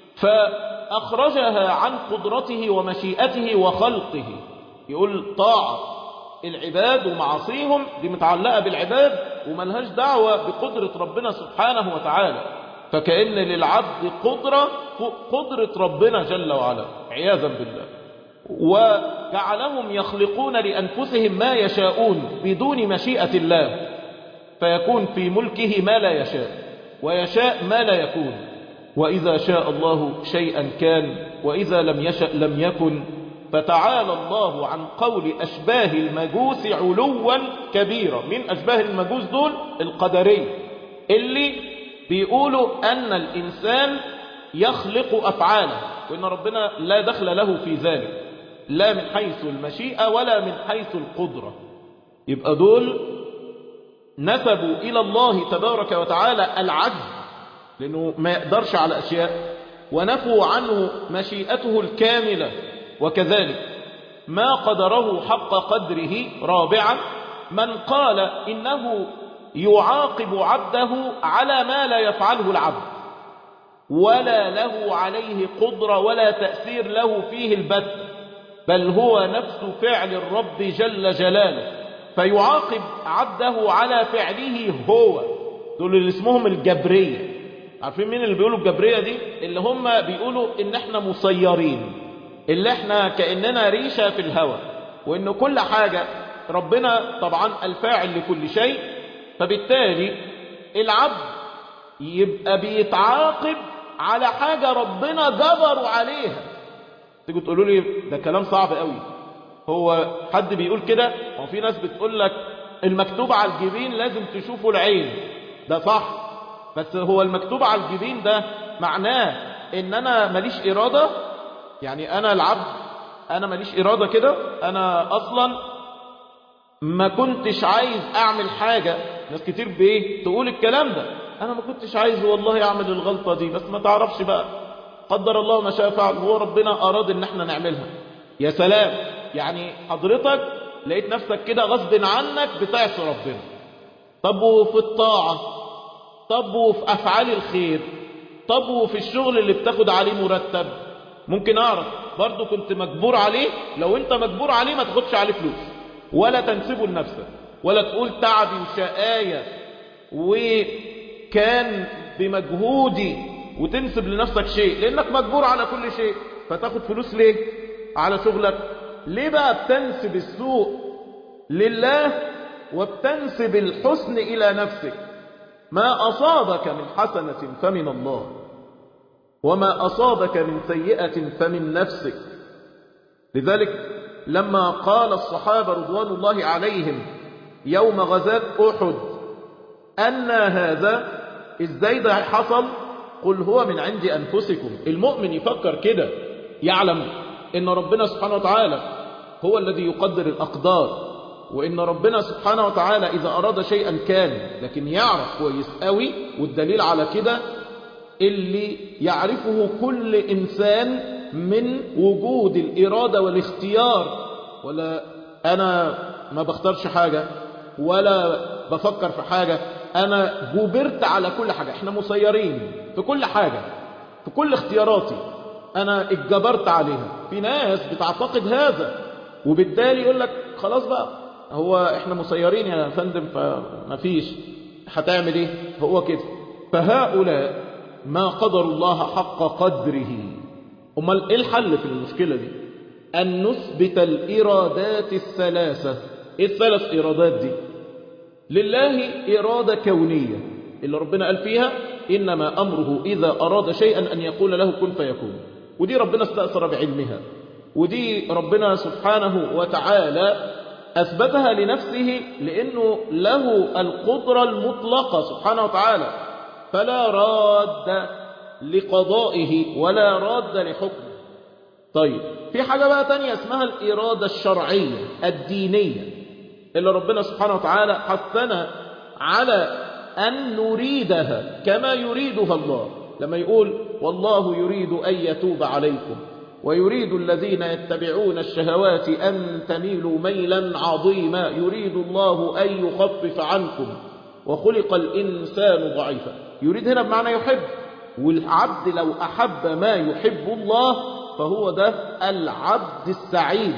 فأخرجها عن قدرته ومشيئته وخلقه. يقول طاعة العباد ومعاصيهم دي متعلقة بالعباد وملهاش دعوة بقدرة ربنا سبحانه وتعالى، فكأن للعبد قدرة فوق قدرة ربنا جل وعلا عياذا بالله. وجعلهم يخلقون لأنفسهم ما يشاءون بدون مشيئة الله، فيكون في ملكه ما لا يشاء ويشاء ما لا يكون، وإذا شاء الله شيئا كان وإذا لم يشأ لم يكن. فتعالى الله عن قول أشباه المجوس علوا كبيرا. من أشباه المجوس دول القدرية اللي بيقولوا أن الإنسان يخلق أفعاله وإن ربنا لا دخل له في ذلك لا من حيث المشيئة ولا من حيث القدرة. يبقى دول نسبوا إلى الله تبارك وتعالى العجز لأنه ما يقدرش على أشياء، ونفوا عنه مشيئته الكاملة، وكذلك ما قدره حق قدره. رابعا من قال إنه يعاقب عبده على ما لا يفعله العبد ولا له عليه قدرة ولا تأثير له فيه البت، بل هو نفس فعل الرب جل جلاله، فيعاقب عبده على فعله هو. دول اللي اسمهم الجبرية. عارفين مين اللي بيقولوا الجبرية دي؟ اللي هم بيقولوا ان احنا مسيرين، اللي احنا كأننا ريشة في الهواء، وان كل حاجة ربنا طبعا الفاعل لكل شيء، فبالتالي العبد يبقى بيتعاقب على حاجة ربنا جبروا عليها. تيجوا تقولوا لي ده كلام صعب قوي، هو حد بيقول كده؟ هو في ناس بتقول لك المكتوب على الجبين لازم تشوفه العين، ده صح، بس هو المكتوب على الجبين ده معناه ان انا ماليش ارادة؟ يعني انا العبد انا ماليش ارادة كده؟ انا اصلا ما كنتش عايز اعمل حاجة. ناس كتير بايه تقول الكلام ده، انا ما كنتش عايز والله اعمل الغلطة دي، بس ما تعرفش بقى قدر الله ما شاء فعل، هو ربنا اراد ان احنا نعملها. يا سلام، يعني حضرتك لقيت نفسك كده غصب عنك بتعصي ربنا. طب وفي الطاعة؟ طب وفي افعال الخير؟ طب وفي الشغل اللي بتاخد عليه مرتب؟ ممكن اعرف برضو كنت مجبور عليه؟ لو انت مجبور عليه ما تاخدش عليه فلوس ولا تنسبه لنفسك ولا تقول تعبي وشقاية وكان بمجهودي وتنسب لنفسك شيء، لانك مجبور على كل شيء. فتاخد فلوس ليه على شغلك؟ ليه بقى بتنسب السوء لله وبتنسب الحسن الى نفسك؟ ما اصابك من حسنة فمن الله وما اصابك من سيئة فمن نفسك. لذلك لما قال الصحابة رضوان الله عليهم يوم غزاة أحد أن هذا إزاي ده حصل؟ قل هو من عند أنفسكم. المؤمن يفكر كده، يعلم إن ربنا سبحانه وتعالى هو الذي يقدر الأقدار، وإن ربنا سبحانه وتعالى إذا أراد شيئا كان، لكن يعرف كويس قوي. والدليل على كده اللي يعرفه كل إنسان من وجود الإرادة والاختيار. ولا أنا ما بختارش حاجة ولا بفكر في حاجة، أنا جبرت على كل حاجة. احنا مسيرين في كل حاجة، في كل اختياراتي أنا اتجبرت عليها. في ناس بتعتقد هذا، وبالتالي يقول لك خلاص بقى هو احنا مسيرين يا فندم، فمفيش هتعمل ايه، هو كده. فهؤلاء ما قدر الله حق قدره. امال ايه الحل في المشكلة دي؟ أن نثبت الإرادات الثلاثة. ايه الثلاث إرادات دي؟ لله إرادة كونية اللي ربنا قال فيها إنما أمره إذا أراد شيئا أن يقول له كن فيكون، ودي ربنا استأثر بعلمها، ودي ربنا سبحانه وتعالى أثبتها لنفسه لأنه له القدرة المطلقة سبحانه وتعالى، فلا راد لقضائه ولا راد لحكمه. طيب في حاجة بقى تانية اسمها الإرادة الشرعية الدينية اللي ربنا سبحانه وتعالى حثنا على أن نريدها كما يريدها الله، لما يقول والله يريد أن يتوب عليكم ويريد الذين يتبعون الشهوات أن تميلوا ميلا عظيما يريد الله أن يخفف عنكم وخلق الإنسان ضعيفا. يريد هنا بمعنى يحب، والعبد لو أحب ما يحب الله فهو ده العبد السعيد.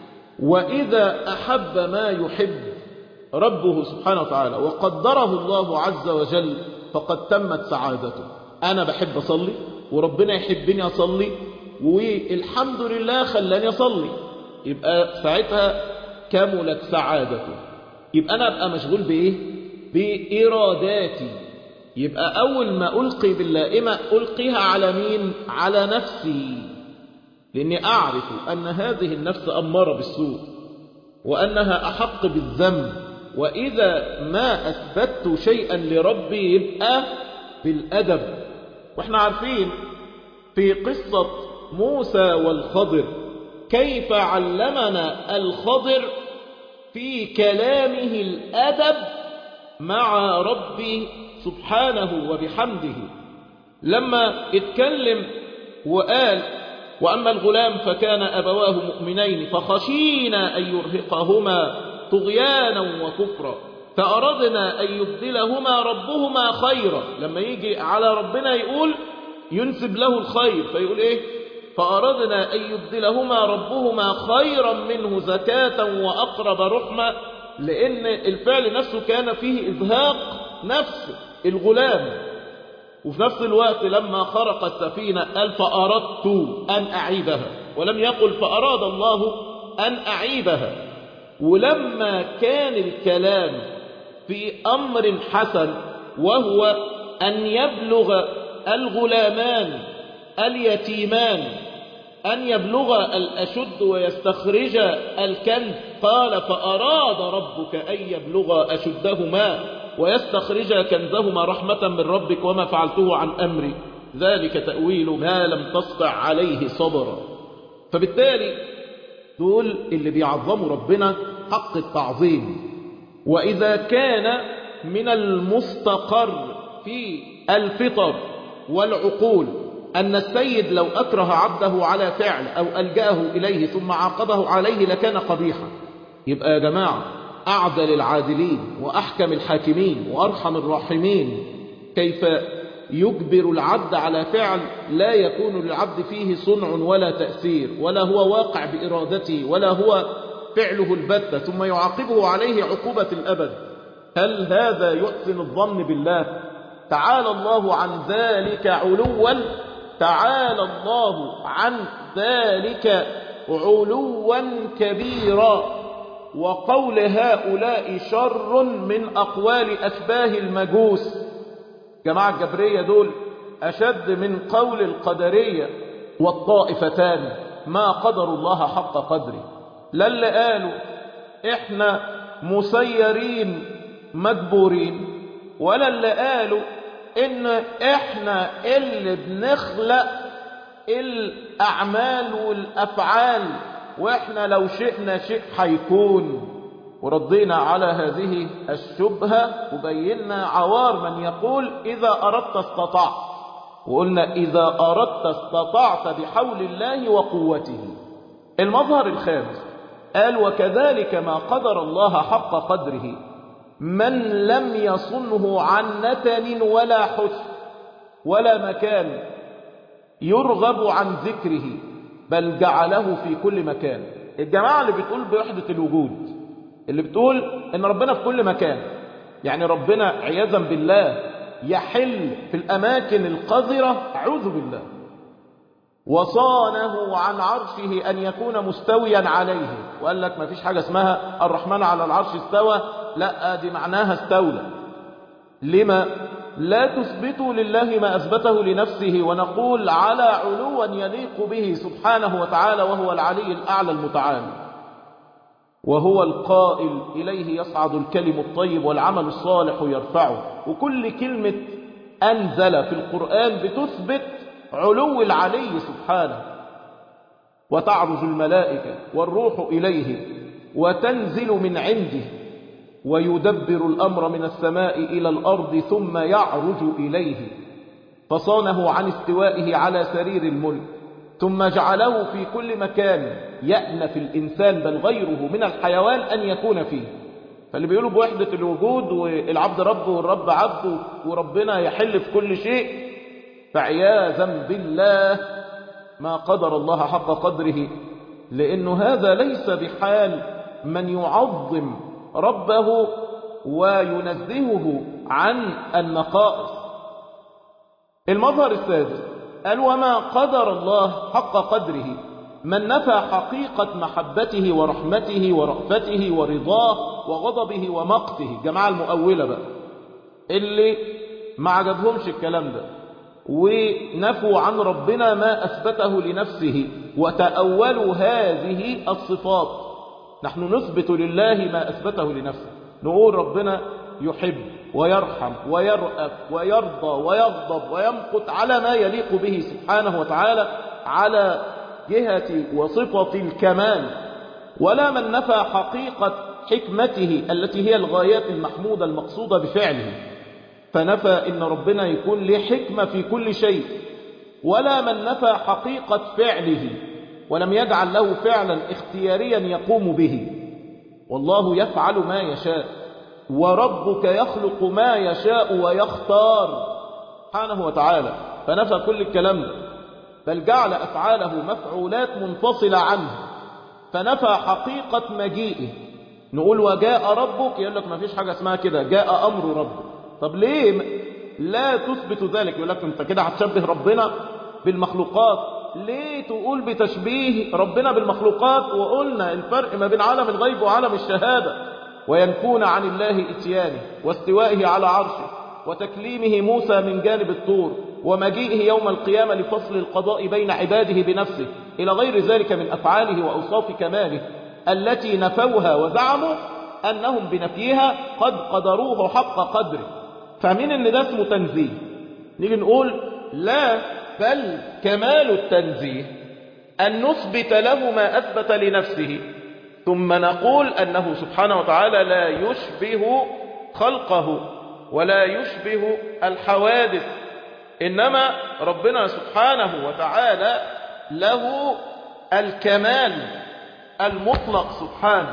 وإذا أحب ما يحب ربه سبحانه وتعالى وقدره الله عز وجل فقد تمت سعادته. أنا بحب أصلي وربنا يحبني أصلي والحمد لله خلاني أصلي، يبقى ساعتها كملت سعادته. يبقى أنا أبقى مشغول بإيه؟ بإراداتي. يبقى أول ما ألقي باللائمة ألقيها على مين؟ على نفسي، لأني أعرف أن هذه النفس أمارة بالسوء وأنها أحق بالذنب. وإذا ما أثبت شيئا لربي يبقى بالأدب. وإحنا عارفين في قصة موسى والخضر كيف علمنا الخضر في كلامه الأدب مع ربي سبحانه وبحمده، لما اتكلم وقال وأما الغلام فكان أبواه مؤمنين فخشينا أن يرهقهما طغيانا وكفرا فأردنا أن يبدلهما ربهما خيرا. لما يجي على ربنا يقول ينسب له الخير فيقول إيه؟ فأردنا أن يبدلهما ربهما خيرا منه زكاة وأقرب رحمة، لأن الفعل نفسه كان فيه إزهاق نفس الغلام. وفي نفس الوقت لما خرق السفينة قال فأردت أن أعيبها، ولم يقل فأراد الله أن أعيبها. ولما كان الكلام في أمر حسن وهو أن يبلغ الغلامان اليتيمان أن يبلغ الأشد ويستخرج الكنز، قال فأراد ربك أن يبلغ أشدهما ويستخرج كنزهما رحمة من ربك وما فعلته عن أمري ذلك تأويل ما لم تسطع عليه صبرا. فبالتالي دول اللي بيعظموا ربنا حق التعظيم. وإذا كان من المستقر في الفطر والعقول أن السيد لو أكره عبده على فعل أو ألجأه إليه ثم عاقبه عليه لكان قبيحا، يبقى يا جماعة أعدل العادلين وأحكم الحاكمين وأرحم الراحمين كيف يجبر العبد على فعل لا يكون للعبد فيه صنع ولا تأثير ولا هو واقع بإرادته ولا هو فعله البتة، ثم يعاقبه عليه عقوبة الأبد. هل هذا يحسن الظن بالله؟ تعالى الله عن ذلك علوا، تعالى الله عن ذلك علوا كبيرا. وقول هؤلاء شر من أقوال أشباه المجوس. جماعة الجبرية دول أشد من قول القدرية والطائفتان، ما قدر الله حق قدره. لا اللي قالوا إحنا مسيرين مجبورين، ولا اللي قالوا إن إحنا اللي بنخلق الأعمال والأفعال وإحنا لو شئنا شيء هيكون. وردينا على هذه الشبهة وبينا عوار من يقول إذا أردت استطعت، وقلنا إذا أردت استطعت بحول الله وقوته. المظهر الخامس قال وكذلك ما قدر الله حق قدره من لم يصنه عن نتن ولا حسن ولا مكان يرغب عن ذكره بل جعله في كل مكان. الجماعة اللي بتقول بوحدة الوجود، اللي بتقول ان ربنا في كل مكان، يعني ربنا عياذا بالله يحل في الاماكن القذرة، اعوذ بالله، وصانه عن عرشه ان يكون مستويا عليه، وقال لك ما فيش حاجة اسمها الرحمن على العرش استوى، لا دي معناها استولى. لما لا تثبت لله ما أثبته لنفسه ونقول على علوا يليق به سبحانه وتعالى، وهو العلي الأعلى المتعال، وهو القائل إليه يصعد الكلم الطيب والعمل الصالح يرفعه. وكل كلمة أنزل في القرآن بتثبت علو العلي سبحانه. وتعرج الملائكة والروح إليه وتنزل من عنده ويدبر الأمر من السماء إلى الأرض ثم يعرج إليه، فصانه عن استوائه على سرير الملك ثم جعله في كل مكان يأنف الإنسان بل غيره من الحيوان أن يكون فيه. فاللي بيقولوا بوحدة الوجود والعبد رب والرب عبد وربنا يحل في كل شيء، فعياذا بالله ما قدر الله حق قدره، لأنه هذا ليس بحال من يعظم ربه وينزهه عن النقائص. المظهر السادس قال وما قدر الله حق قدره من نفى حقيقة محبته ورحمته ورأفته ورضاه وغضبه ومقته. جماعة المؤولة بقى اللي ما عجبهمش الكلام ده ونفوا عن ربنا ما أثبته لنفسه وتأولوا هذه الصفات. نحن نثبت لله ما أثبته لنفسه، نقول ربنا يحب ويرحم ويرأف ويرضى ويغضب ويمقت على ما يليق به سبحانه وتعالى على جهة وصفة الكمال. ولا من نفى حقيقة حكمته التي هي الغايات المحمودة المقصودة بفعله، فنفى إن ربنا يكون له حكمة في كل شيء. ولا من نفى حقيقة فعله ولم يجعل له فعلا اختياريا يقوم به. والله يفعل ما يشاء وربك يخلق ما يشاء ويختار سبحانه وتعالى، فنفى كل الكلام ده بل جعل أفعاله مفعولات منفصلة عنه، فنفى حقيقة مجيئه. نقول وجاء ربك، يقول لك ما فيش حاجة اسمها كده، جاء أمر ربك. طب ليه لا تثبت ذلك؟ يقول لك انت كده هتشبه ربنا بالمخلوقات. ليه تقول بتشبيه ربنا بالمخلوقات وقلنا الفرق ما بين عالم الغيب وعالم الشهادة؟ وينفون عن الله اتيانه واستوائه على عرشه وتكليمه موسى من جانب الطور ومجيئه يوم القيامة لفصل القضاء بين عباده بنفسه إلى غير ذلك من أفعاله وأوصاف كماله التي نفوها وزعموا أنهم بنفيها قد قدروه حق قدره. فمن ان ده اسمه تنزيه؟ نيجي نقول لا، بل كمال التنزيه أن نثبت له ما أثبت لنفسه ثم نقول أنه سبحانه وتعالى لا يشبه خلقه ولا يشبه الحوادث، إنما ربنا سبحانه وتعالى له الكمال المطلق سبحانه.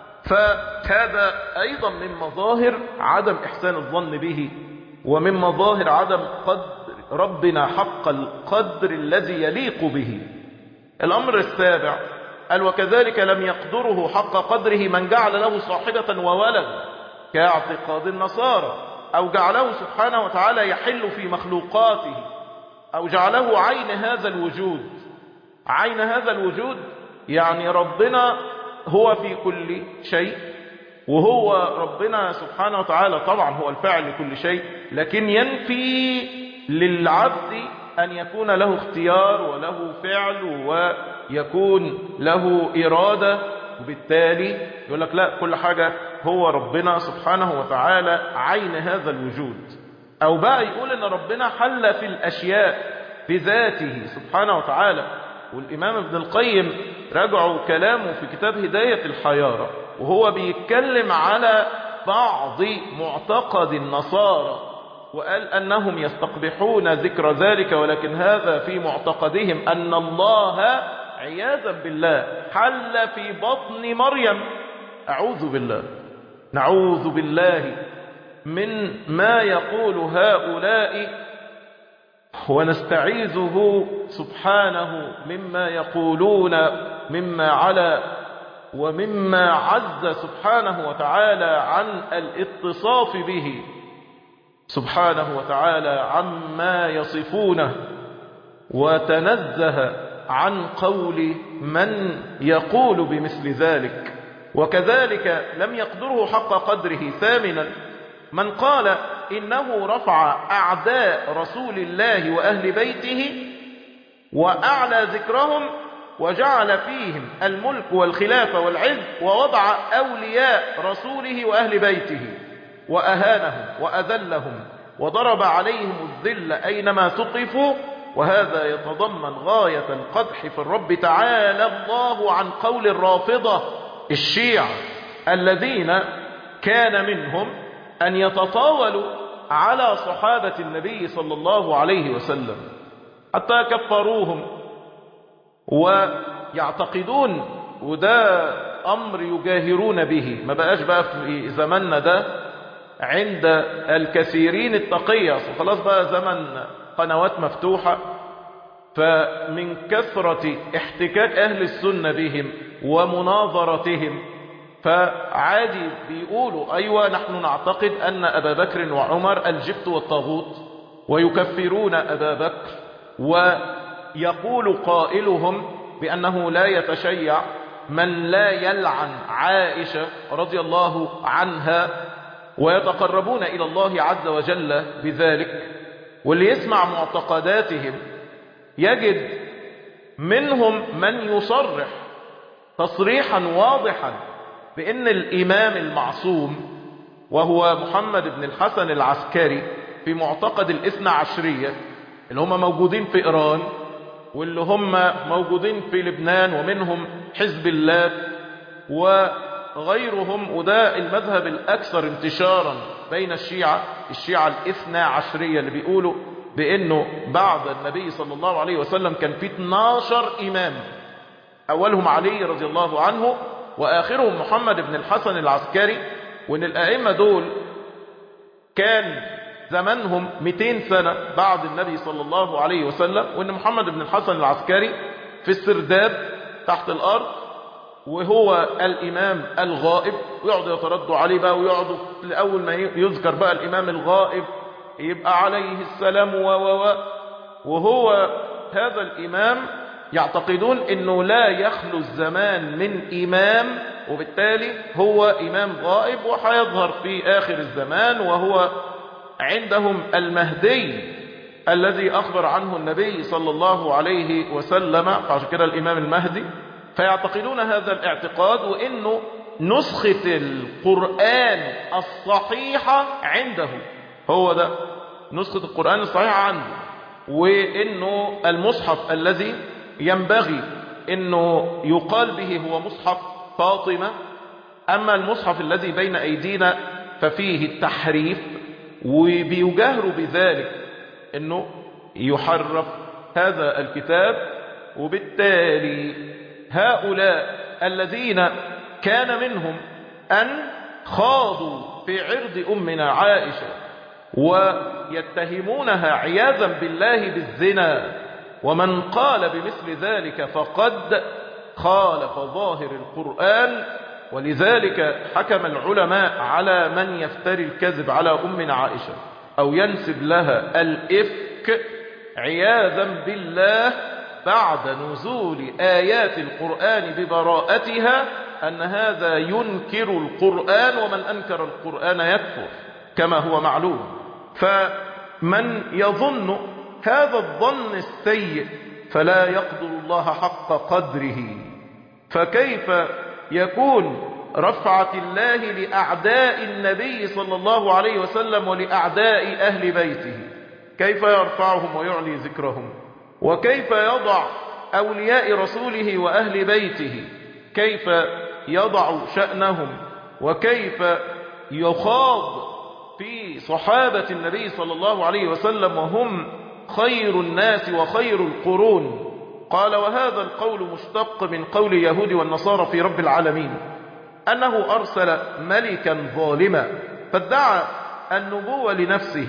فهذا أيضا من مظاهر عدم إحسان الظن به ومن مظاهر عدم قدر ربنا حق القدر الذي يليق به. الأمر السابع قال وكذلك لم يقدره حق قدره من جعل له صاحبة وولد كاعتقاد النصارى، أو جعله سبحانه وتعالى يحل في مخلوقاته، أو جعله عين هذا الوجود. عين هذا الوجود يعني ربنا هو في كل شيء، وهو ربنا سبحانه وتعالى طبعا هو الفاعل لكل شيء، لكن ينفي للعبد أن يكون له اختيار وله فعل ويكون له إرادة وبالتالي يقول لك لا، كل حاجة هو ربنا سبحانه وتعالى عين هذا الوجود. أو بقى يقول إن ربنا حل في الأشياء بذاته سبحانه وتعالى. والإمام ابن القيم راجعوا كلامه في كتاب هداية الحيارى وهو بيتكلم على بعض معتقد النصارى، وقال أنهم يستقبحون ذكر ذلك، ولكن هذا في معتقدهم أن الله عياذا بالله حل في بطن مريم. أعوذ بالله، نعوذ بالله من ما يقول هؤلاء، ونستعيذه سبحانه مما يقولون مما علا ومما عز سبحانه وتعالى عن الاتصاف به سبحانه وتعالى عما يصفونه، وتنزه عن قول من يقول بمثل ذلك. وكذلك لم يقدره حق قدره ثامنا من قال إنه رفع أعداء رسول الله وأهل بيته وأعلى ذكرهم وجعل فيهم الملك والخلافة والعز، ووضع أولياء رسوله وأهل بيته وأهانهم وأذلهم وضرب عليهم الذل أينما ثقفوا. وهذا يتضمن غاية القدح في الرب تعالى الله عن قول الرافضة الشيعة الذين كان منهم أن يتطاولوا على صحابة النبي صلى الله عليه وسلم حتى كفروهم، ويعتقدون، وده أمر يجاهرون به، ما بقاش بقى في زماننا ده عند الكثيرين التقية، خلاص بقى زمن قنوات مفتوحة، فمن كثرة احتكاك أهل السنة بهم ومناظرتهم فعادي بيقولوا أيوة نحن نعتقد أن أبا بكر وعمر الجبت والطاغوت، ويكفرون أبا بكر، ويقول قائلهم بأنه لا يتشيع من لا يلعن عائشة رضي الله عنها، ويتقربون إلى الله عز وجل بذلك. واللي يسمع معتقداتهم يجد منهم من يصرح تصريحا واضحا بأن الإمام المعصوم وهو محمد بن الحسن العسكري في معتقد الاثنى عشرية اللي هم موجودين في إيران واللي هم موجودين في لبنان ومنهم حزب الله وغيرهم، وده المذهب الأكثر انتشارا بين الشيعة الشيعة الاثنى عشرية اللي بيقولوا بأنه بعد النبي صلى الله عليه وسلم كان في اثناشر إمام، أولهم علي رضي الله عنه وآخرهم محمد بن الحسن العسكري، وأن الأئمة دول كان زمنهم مئتين سنة بعد النبي صلى الله عليه وسلم، وأن محمد بن الحسن العسكري في السرداب تحت الأرض وهو الإمام الغائب، ويقعدوا يتردوا عليه بقى، ويقعدوا لأول ما يذكر بقى الإمام الغائب يبقى عليه السلام و و وهو هذا الإمام يعتقدون أنه لا يخلو الزمان من إمام، وبالتالي هو إمام غائب وحيظهر في آخر الزمان، وهو عندهم المهدي الذي أخبر عنه النبي صلى الله عليه وسلم، عشان كده الإمام المهدي. فيعتقدون هذا الاعتقاد، وإنه نسخة القرآن الصحيحة عنده هو ده نسخة القرآن الصحيحة عنده، وإنه المصحف الذي ينبغي إنه يقال به هو مصحف فاطمة، أما المصحف الذي بين أيدينا ففيه التحريف، وبيجاهروا بذلك إنه يحرف هذا الكتاب. وبالتالي هؤلاء الذين كان منهم أن خاضوا في عرض أمنا عائشة ويتهمونها عياذا بالله بالزنا، ومن قال بمثل ذلك فقد خالف ظاهر القرآن. ولذلك حكم العلماء على من يفتري الكذب على أمنا عائشة أو ينسب لها الإفك عياذا بالله بعد نزول آيات القرآن ببراءتها أن هذا ينكر القرآن، ومن أنكر القرآن يكفر كما هو معلوم. فمن يظن هذا الظن السيء فلا يقدر الله حق قدره، فكيف يكون رفعة الله لأعداء النبي صلى الله عليه وسلم ولأعداء أهل بيته، كيف يرفعهم ويعلي ذكرهم، وكيف يضع أولياء رسوله وأهل بيته، كيف يضع شأنهم، وكيف يخاض في صحابة النبي صلى الله عليه وسلم وهم خير الناس وخير القرون. قال: وهذا القول مشتق من قول اليهود والنصارى في رب العالمين أنه أرسل ملكا ظالما فادعى النبوة لنفسه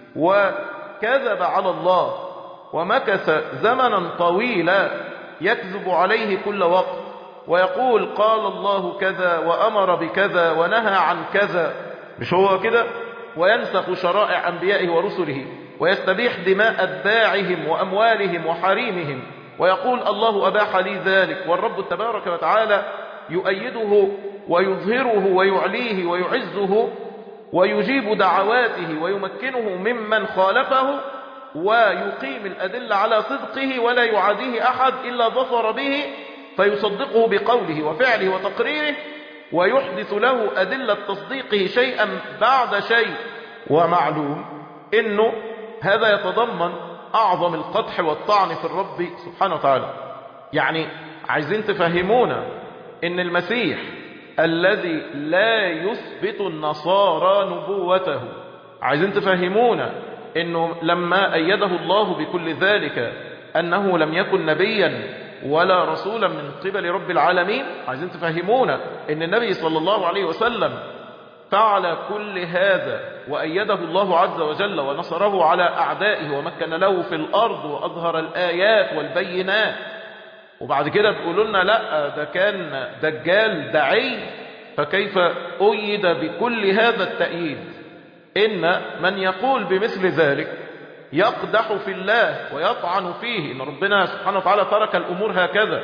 وكذب على الله ومكث زمنا طويلا يكذب عليه كل وقت ويقول قال الله كذا وأمر بكذا ونهى عن كذا، مش هو كده؟ وينسخ شرائع أنبيائه ورسله ويستبيح دماء أتباعهم وأموالهم وحريمهم ويقول الله أباح لي ذلك، والرب تبارك وتعالى يؤيده ويظهره ويعليه ويعزه ويجيب دعواته ويمكنه ممن خالفه ويقيم الأدلة على صدقه ولا يعاديه أحد إلا ظفر به فيصدقه بقوله وفعله وتقريره ويحدث له أدلة تصديقه شيئا بعد شيء. ومعلوم إنه هذا يتضمن أعظم القدح والطعن في الرب سبحانه وتعالى. يعني عايزين تفهمونا إن المسيح الذي لا يثبت النصارى نبوته، عايزين تفهمونا إنه لما أيده الله بكل ذلك أنه لم يكن نبيا ولا رسولا من قبل رب العالمين. عايزين تفهمونا إن النبي صلى الله عليه وسلم فعل كل هذا وأيده الله عز وجل ونصره على أعدائه ومكن له في الأرض وأظهر الآيات والبينات، وبعد كده تقولوا لنا لا ده كان دجال دعي، فكيف أيد بكل هذا التأييد؟ إن من يقول بمثل ذلك يقدح في الله ويطعن فيه، إن ربنا سبحانه وتعالى ترك الأمور هكذا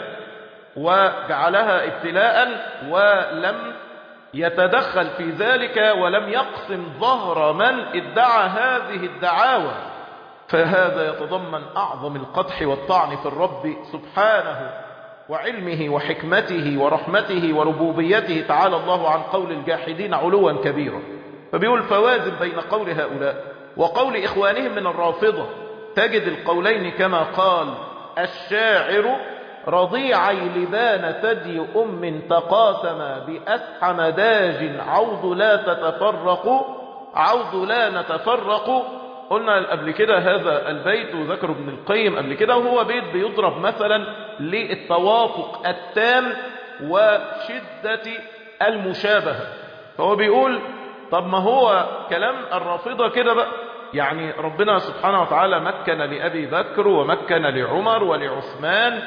وجعلها ابتلاء ولم يتدخل في ذلك ولم يقسم ظهر من ادعى هذه الدعاوى، فهذا يتضمن أعظم القدح والطعن في الرب سبحانه وعلمه وحكمته ورحمته وربوبيته. تعالى الله عن قول الجاحدين علوا كبيرا. فبيقول فوازن بين قول هؤلاء وقول إخوانهم من الرافضة، تجد القولين كما قال الشاعر رضيعي لبان ثدي أم تقاسما بأسحم داج عوض لا تتفرق عوض لا نتفرق. قلنا قبل كده هذا البيت وذكر ابن القيم قبل كده، وهو بيت بيضرب مثلا للتوافق التام وشدة المشابهة. فهو بيقول طب ما هو كلام الرافضة كده بقى، يعني ربنا سبحانه وتعالى مكن لأبي بكر ومكن لعمر ولعثمان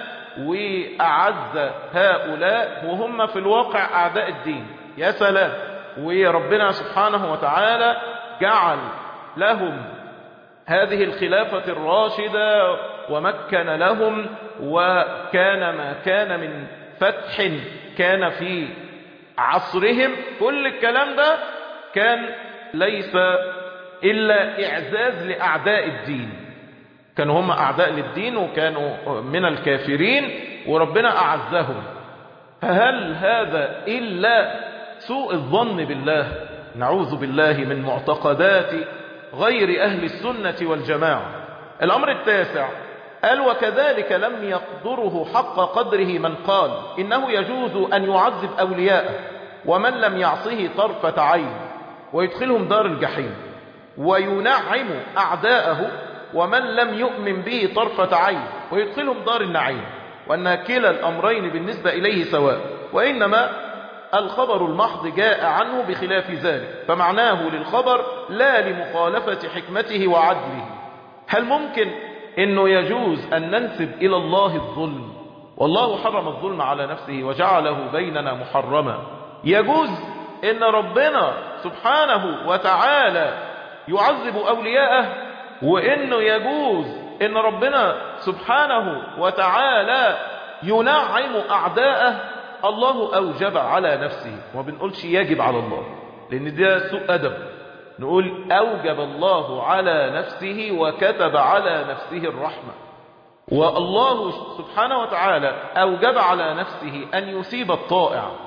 وأعز هؤلاء وهم في الواقع أعداء الدين، يا سلام. وربنا سبحانه وتعالى جعل لهم هذه الخلافة الراشدة ومكن لهم، وكان ما كان من فتح كان في عصرهم. كل الكلام ده كان ليس إلا إعزاز لأعداء الدين، كانوا هم أعداء للدين وكانوا من الكافرين وربنا أعزهم. فهل هذا إلا سوء الظن بالله؟ نعوذ بالله من معتقدات غير أهل السنة والجماعة. الأمر التاسع قال وكذلك لم يقدره حق قدره من قال إنه يجوز أن يعذب أولياءه ومن لم يعصه طرفة عين ويدخلهم دار الجحيم، وينعم أعداءه ومن لم يؤمن به طرفة عين ويدخلهم دار النعيم، وأن كلا الأمرين بالنسبة إليه سواء، وإنما الخبر المحض جاء عنه بخلاف ذلك، فمعناه للخبر لا لمخالفة حكمته وعدله. هل ممكن أنه يجوز أن ننسب إلى الله الظلم؟ والله حرم الظلم على نفسه وجعله بيننا محرما. يجوز أن ربنا سبحانه وتعالى يعذب أولياءه، وإنه يجوز أن ربنا سبحانه وتعالى ينعم أعداءه؟ الله أوجب على نفسه، وما بنقولش يجب على الله لأن ده سوء أدب، نقول أوجب الله على نفسه وكتب على نفسه الرحمة. والله سبحانه وتعالى أوجب على نفسه أن يصيب الطائع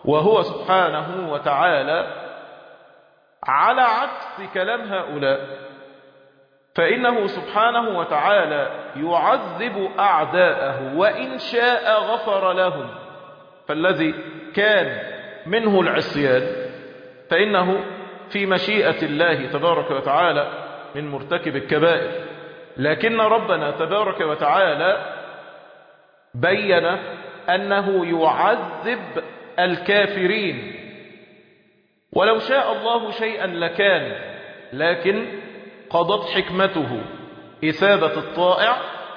وهو سبحانه وتعالى على عكس كلام هؤلاء، فإنه سبحانه وتعالى يعذب أعداءه وإن شاء غفر لهم. فالذي كان منه العصيان فإنه في مشيئة الله تبارك وتعالى من مرتكب الكبائر، لكن ربنا تبارك وتعالى بين أنه يعذب الكافرين، ولو شاء الله شيئا لكان، لكن قضت حكمته إثابة الطائع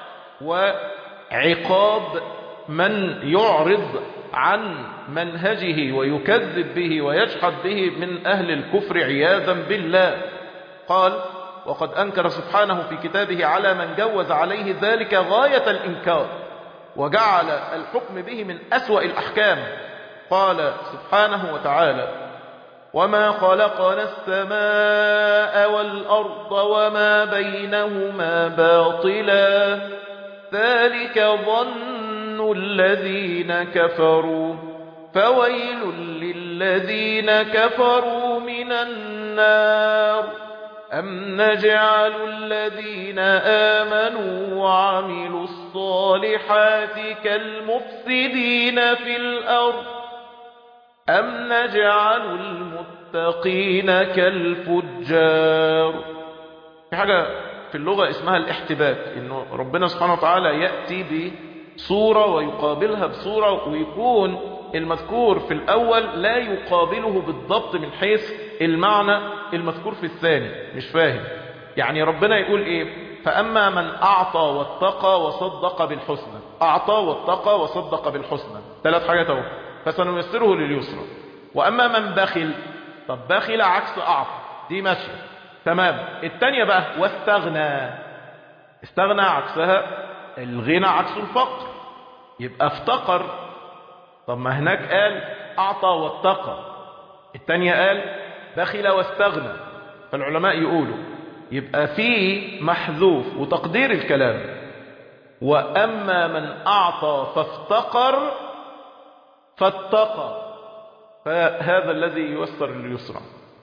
وعقاب من يعرض عن منهجه ويكذب به ويجحد به من أهل الكفر عياذا بالله. قال: وقد أنكر سبحانه في كتابه على من جوز عليه ذلك غاية الإنكار وجعل الحكم به من أسوأ الأحكام. قال سبحانه وتعالى: وما خلقنا السماء والأرض وما بينهما باطلا ذلك ظن الذين كفروا فويل للذين كفروا من النار أم نجعل الذين آمنوا وعملوا الصالحات كالمفسدين في الأرض أم نجعل المتقين كالفجار. في حاجة في اللغة اسمها الاحتباك، إنه ربنا سبحانه وتعالى يأتي بصورة ويقابلها بصورة، ويكون المذكور في الأول لا يقابله بالضبط من حيث المعنى المذكور في الثاني. مش فاهم يعني ربنا يقول إيه؟ فأما من أعطى واتقى وصدق بالحسنى. أعطى واتقى وصدق بالحسنى، ثلاث حاجات اهو، فسنيسره لليسرى. وأما من بخل، طب بخل عكس أعطى، دي ماشية تمام. التانية بقى واستغنى، استغنى عكسها الغنى، عكس الفقر، يبقى افتقر. طب ما هناك قال أعطى واتقى، التانية قال بخل واستغنى. فالعلماء يقولوا يبقى فيه محذوف وتقدير الكلام: وأما من أعطى فافتقر فاتقى، فهذا الذي ييسر لليسرى.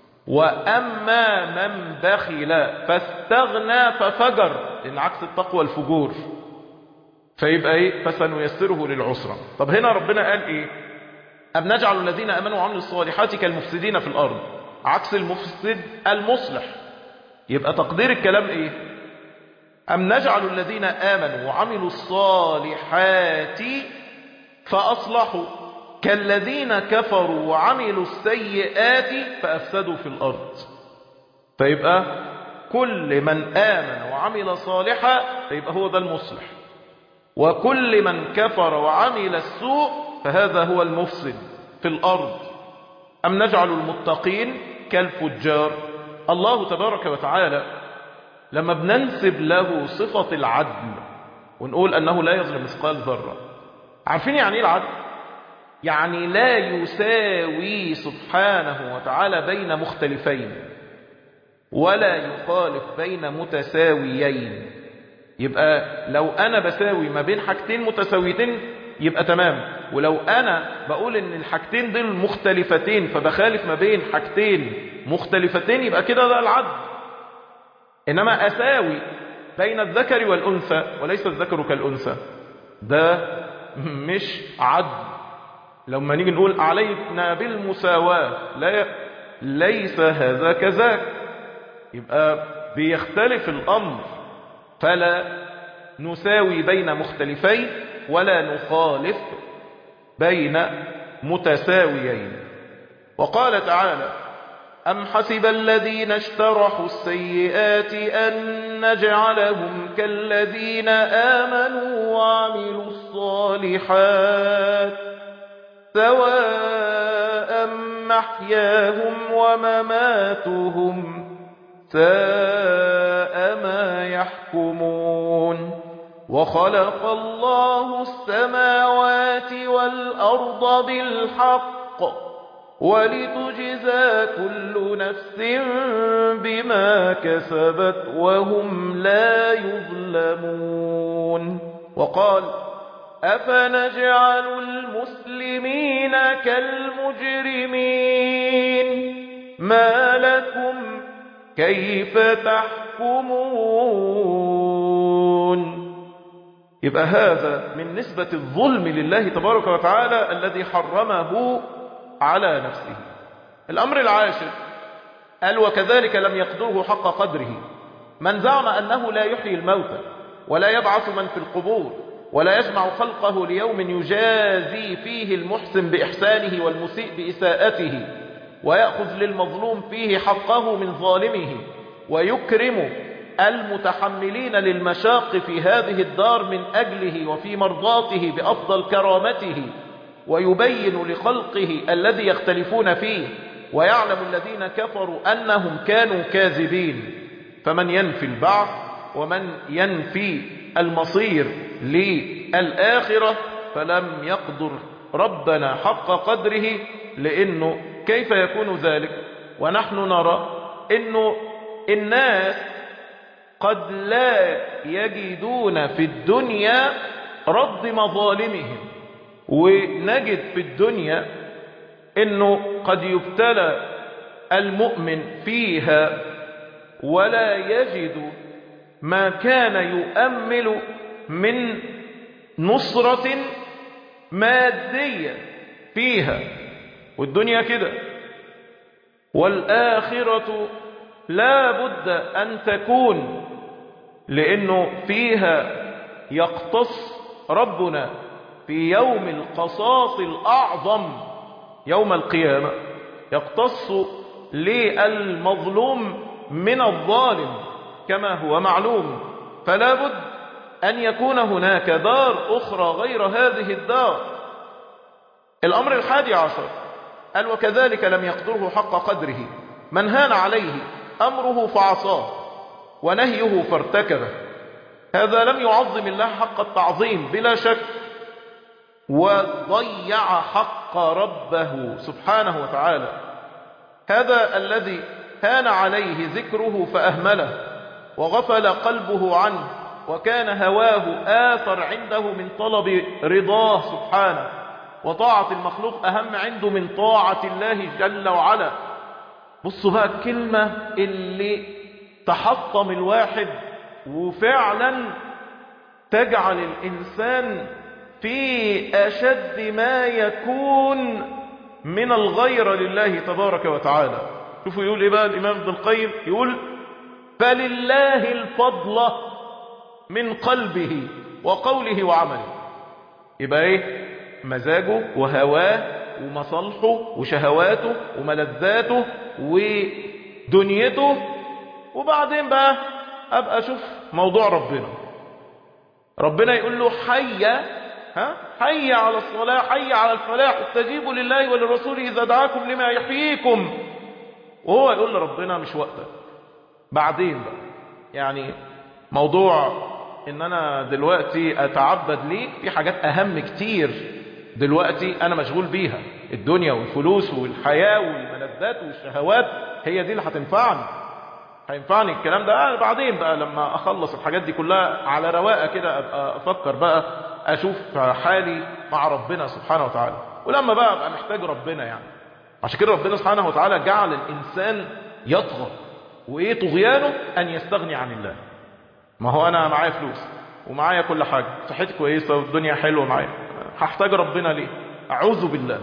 وأما من بخل فاستغنى ففجر، لأن عكس التقوى الفجور، فيبقى ايه؟ فسنيسره للعسرى. طب هنا ربنا قال ايه؟ أم نجعل الذين آمنوا وعملوا الصالحات كالمفسدين في الأرض، عكس المفسد المصلح. يبقى تقدير الكلام ايه؟ أم نجعل الذين آمنوا وعملوا الصالحات فأصلحوا كالذين كفروا وعملوا السيئات فأفسدوا في الأرض. فيبقى كل من آمن وعمل صالحا فيبقى هو ده المصلح، وكل من كفر وعمل السوء فهذا هو المفسد في الأرض. أم نجعل المتقين كالفجار. الله تبارك وتعالى لما بننسب له صفة العدل ونقول أنه لا يظلم مثقال ذرة، عارفين يعني ايه العدل؟ يعني لا يساوي سبحانه وتعالى بين مختلفين ولا يخالف بين متساويين. يبقى لو أنا بساوي ما بين حاجتين متساويتين يبقى تمام، ولو أنا بقول إن الحاجتين دول مختلفتين فبخالف ما بين حاجتين مختلفتين يبقى كده ده العدل. إنما أساوي بين الذكر والأنثى وليس الذكر كالأنثى، ده مش عدل. لما نيجي نقول علينا بالمساواة، لا ليس هذا كذاك، يبقى بيختلف الأمر، فلا نساوي بين مختلفين ولا نخالف بين متساويين. وقال تعالى: أم حسب الذين اشترحوا السيئات أن نجعلهم كالذين آمنوا وعملوا الصالحات سواء محياهم ومماتهم ساء ما يحكمون. وخلق الله السماوات والأرض بالحق ولتجزى كل نفس بما كسبت وهم لا يظلمون. وقال: أفنجعل المسلمين كالمجرمين ما لكم كيف تحكمون. يبقى هذا من نسبة الظلم لله تبارك وتعالى الذي حرمه على نفسه. الأمر العاشر قال وكذلك لم يقدره حق قدره من زعم أنه لا يحيي الموتى ولا يبعث من في القبور ولا يجمع خلقه ليوم يجازي فيه المحسن بإحسانه والمسيء بإساءته ويأخذ للمظلوم فيه حقه من ظالمه ويكرم المتحملين للمشاق في هذه الدار من أجله وفي مرضاته بأفضل كرامته ويبين لخلقه الذي يختلفون فيه ويعلم الذين كفروا أنهم كانوا كاذبين. فمن ينفي البعث ومن ينفي المصير للآخرة فلم يقدر ربنا حق قدره، لأنه كيف يكون ذلك ونحن نرى أنه الناس قد لا يجدون في الدنيا رد مظالمهم، ونجد في الدنيا أنه قد يبتلى المؤمن فيها ولا يجد ما كان يؤمل من نصرة مادية فيها، والدنيا كده. والآخرة لا بد أن تكون، لأنه فيها يقتص ربنا في يوم القصاص الأعظم يوم القيامة، يقتص للمظلوم من الظالم كما هو معلوم. فلا بد أن يكون هناك دار أخرى غير هذه الدار. الأمر الحادي عشر قال وكذلك لم يقدره حق قدره من هان عليه أمره فعصاه ونهيه فارتكبه. هذا لم يعظم الله حق التعظيم بلا شك، وضيع حق ربه سبحانه وتعالى. هذا الذي هان عليه ذكره فأهمله وغفل قلبه عنه وكان هواه آثر عنده من طلب رضاه سبحانه، وطاعة المخلوق أهم عنده من طاعة الله جل وعلا. بصوا بقى الكلمة اللي تحطم الواحد وفعلا تجعل الإنسان في أشد ما يكون من الغيرة لله تبارك وتعالى. شوفوا يقول إيه بقى الإمام ابن القيم، يقول فلله الفضل من قلبه وقوله وعمله. يبقى إيه؟ مزاجه وهواه ومصالحه وشهواته وملذاته ودنيته، وبعدين بقى أبقى أشوف موضوع ربنا. ربنا يقول له حي ها حي على الصلاة حي على الفلاح استجيبوا لله وللرسول إذا دعاكم لما يحييكم، وهو يقول لربنا مش وقتك، بعدين بقى. يعني موضوع ان انا دلوقتي اتعبد ليك في حاجات اهم كتير دلوقتي انا مشغول بيها، الدنيا والفلوس والحياة والملذات والشهوات هي دي اللي هتنفعني هينفعني الكلام ده بعدين بقى لما اخلص الحاجات دي كلها على رواقه كده ابقى افكر بقى اشوف حالي مع ربنا سبحانه وتعالى، ولما بقى ابقى محتاج ربنا. يعني عشان كده ربنا سبحانه وتعالى جعل الانسان يطغى، وايه طغيانه؟ ان يستغني عن الله. ما هو انا معايا فلوس ومعايا كل حاجه، صحتي كويسه والدنيا حلوه معايا، هحتاج ربنا ليه؟ اعوذ بالله.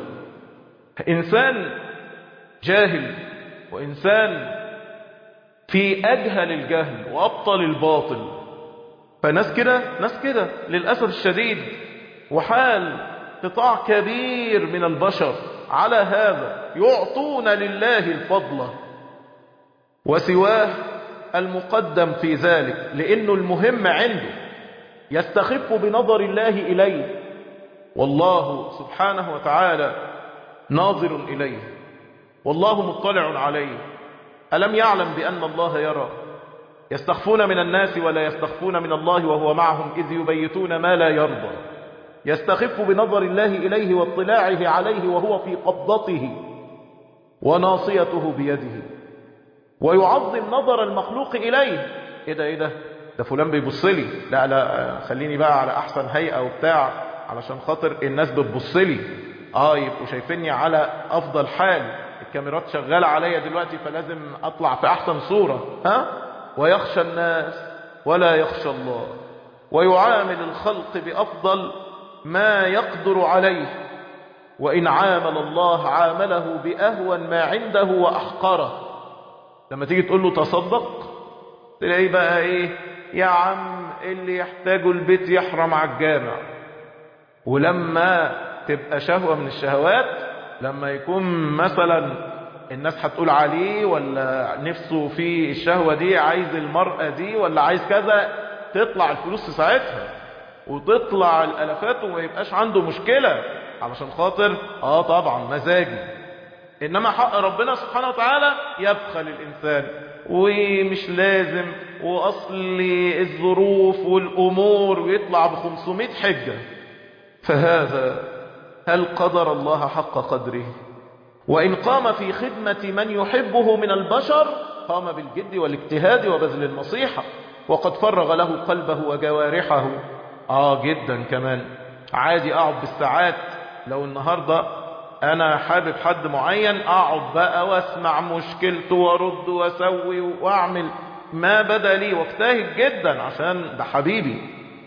انسان جاهل وانسان في أجهل الجهل وأبطل الباطل. فناس كده ناس كده للأسف الشديد، وحال قطاع كبير من البشر على هذا يعطون لله الفضل وسواه المقدم في ذلك، لأنه المهم عنده يستخف بنظر الله إليه، والله سبحانه وتعالى ناظر إليه والله مطلع عليه. ألم يعلم بأن الله يرى؟ يستخفون من الناس ولا يستخفون من الله وهو معهم إذ يبيتون ما لا يرضى. يستخف بنظر الله إليه واطلاعه عليه وهو في قبضته وناصيته بيده، ويعظم نظر المخلوق إليه. إيه ده إيه ده ده فلان بيبص لي، لا لا خليني بقى على أحسن هيئة وبتاع، علشان خاطر الناس بتبصلي، اه يبقوا شايفيني على افضل حال، الكاميرات شغالة عليا دلوقتي فلازم اطلع في احسن صورة. ها ويخشى الناس ولا يخشى الله، ويعامل الخلق بافضل ما يقدر عليه، وان عامل الله عامله باهون ما عنده واحقره. لما تيجي تقول له تصدق تلاقيه بقى ايه، يا عم اللي يحتاجه البيت يحرم على الجامع. ولما تبقى شهوة من الشهوات، لما يكون مثلا الناس هتقول عليه ولا نفسه في الشهوة دي، عايز المرأة دي ولا عايز كذا، تطلع الفلوس في ساعتها وتطلع الالافات وما يبقاش عنده مشكلة علشان خاطر اه طبعا مزاجي. انما حق ربنا سبحانه وتعالى يبخل الانسان ومش لازم واصل الظروف والامور ويطلع بخمسمائة حجة. فهذا هل قدر الله حق قدره؟ وإن قام في خدمة من يحبه من البشر قام بالجد والاجتهاد وبذل النصيحة، وقد فرغ له قلبه وجوارحه. آه جدا كمان، عادي أقعد بالساعات لو النهاردة أنا حابب حد معين، أقعد بقى واسمع مشكلته وارد واسوي واعمل ما بدا لي واجتهد جدا عشان ده حبيبي.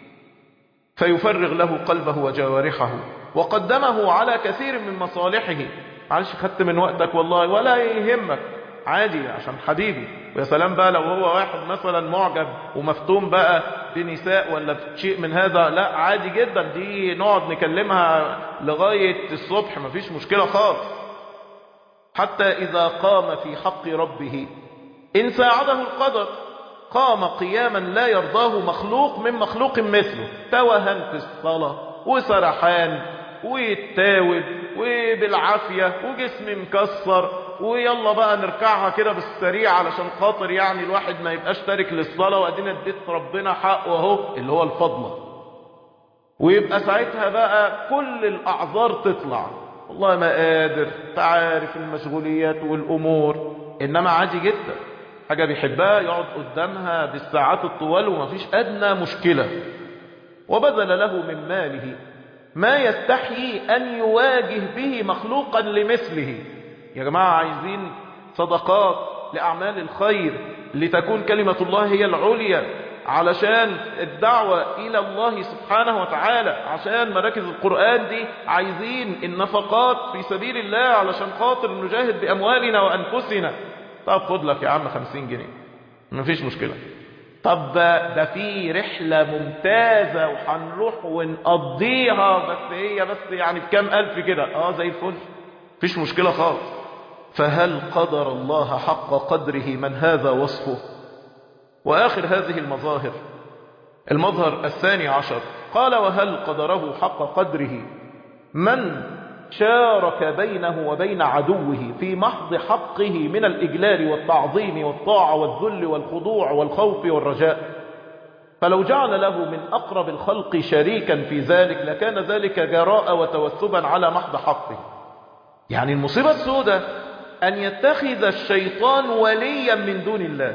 فيفرغ له قلبه وجوارحه وقدمه على كثير من مصالحه. معلش خدت من وقتك والله ولا يهمك، عادي عشان حبيبي. ويا سلام بقى لو هو واحد مثلا معجب ومفتون بقى بنساء ولا شيء من هذا، لا عادي جدا، دي نقعد نكلمها لغاية الصبح مفيش مشكلة خالص. حتى إذا قام في حق ربه إن ساعده القدر قام قياما لا يرضاه مخلوق من مخلوق مثله، توهن في الصلاة وسرحان ويتاوب وبالعافية وجسم مكسر، ويلا بقى نركعها كده بالسريع علشان خاطر يعني الواحد ما يبقاش تارك للصلاة، وادينا اديت ربنا حقه اهو اللي هو الفضل. ويبقى ساعتها بقى كل الاعذار تطلع، والله ما قادر، تعارف المشغوليات والامور. انما عادي جدا حاجة بيحبها يقعد قدامها بالساعات الطوال ومفيش ادنى مشكلة. وبذل له من ماله ما يستحيي ان يواجه به مخلوقا لمثله. يا جماعة عايزين صدقات لأعمال الخير لتكون كلمة الله هي العليا، علشان الدعوة إلى الله سبحانه وتعالى، عشان مراكز القرآن دي عايزين النفقات في سبيل الله علشان خاطر نجاهد بأموالنا وأنفسنا. طب خد لك يا عم خمسين جنيه مفيش مشكلة. طب ده في رحلة ممتازة وهنروح ونقضيها، بس هي بس يعني بكام ألف كده، اه زي الفل مفيش مشكلة خالص. فهل قدر الله حق قدره من هذا وصفه؟ وآخر هذه المظاهر المظهر الثاني عشر قال وهل قدره حق قدره من شارك بينه وبين عدوه في محض حقه من الإجلال والتعظيم والطاعة والذل والخضوع والخوف والرجاء. فلو جعل له من أقرب الخلق شريكا في ذلك لكان ذلك جراء وتوثبا على محض حقه. يعني المصيبة السوداء أن يتخذ الشيطان وليا من دون الله،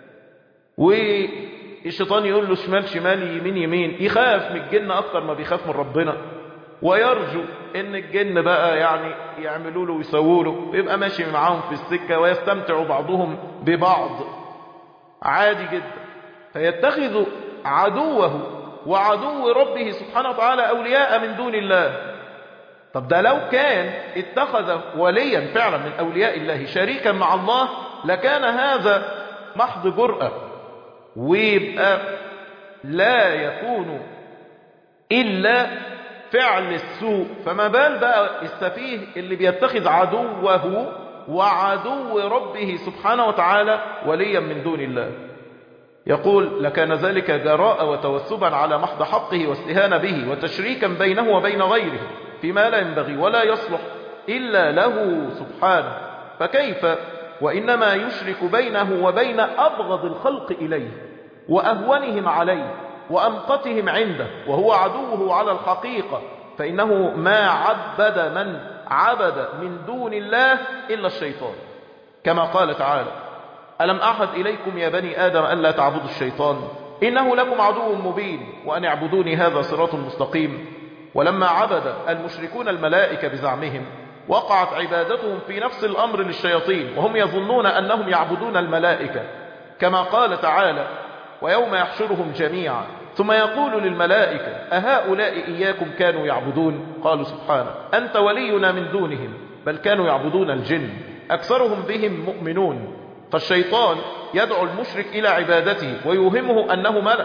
والشيطان يقول له شمال شمال يمين يمين، يخاف من الجن أكتر ما بيخاف من ربنا، ويرجو ان الجن بقى يعني يعملوا له ويسووا له ويبقى ماشي معاهم في السكة ويستمتع بعضهم ببعض عادي جدا. فيتخذ عدوه وعدو ربه سبحانه وتعالى أولياء من دون الله. طب ده لو كان اتخذ وليا فعلا من أولياء الله شريكا مع الله لكان هذا محض جرأة، ويبقى لا يكون إلا فعل السوء. فما بال بقى السفيه اللي بيتخذ عدوه وعدو ربه سبحانه وتعالى وليا من دون الله. يقول لكان ذلك جراء وتوثبا على محض حقه واستهانة به وتشريكا بينه وبين غيره فيما لا ينبغي ولا يصلح إلا له سبحانه. فكيف وإنما يشرك بينه وبين أبغض الخلق إليه وأهونهم عليه وأمقتهم عنده وهو عدوه على الحقيقة، فإنه ما عبد من عبد من دون الله إلا الشيطان، كما قال تعالى ألم أعهد إليكم يا بني آدم ألا تعبدوا الشيطان إنه لكم عدو مبين وأن اعبدوني هذا صراط مستقيم. ولما عبد المشركون الملائكة بزعمهم وقعت عبادتهم في نفس الأمر للشياطين، وهم يظنون أنهم يعبدون الملائكة، كما قال تعالى: ويوم يحشرهم جميعا ثم يقول للملائكة أهؤلاء إياكم كانوا يعبدون؟ قالوا سبحانه أنت ولينا من دونهم بل كانوا يعبدون الجن أكثرهم بهم مؤمنون. فالشيطان يدعو المشرك إلى عبادته ويوهمه أنه ملك.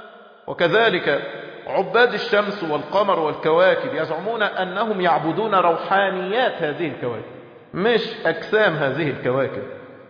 وكذلك عباد الشمس والقمر والكواكب يزعمون أنهم يعبدون روحانيات هذه الكواكب مش أجسام هذه الكواكب،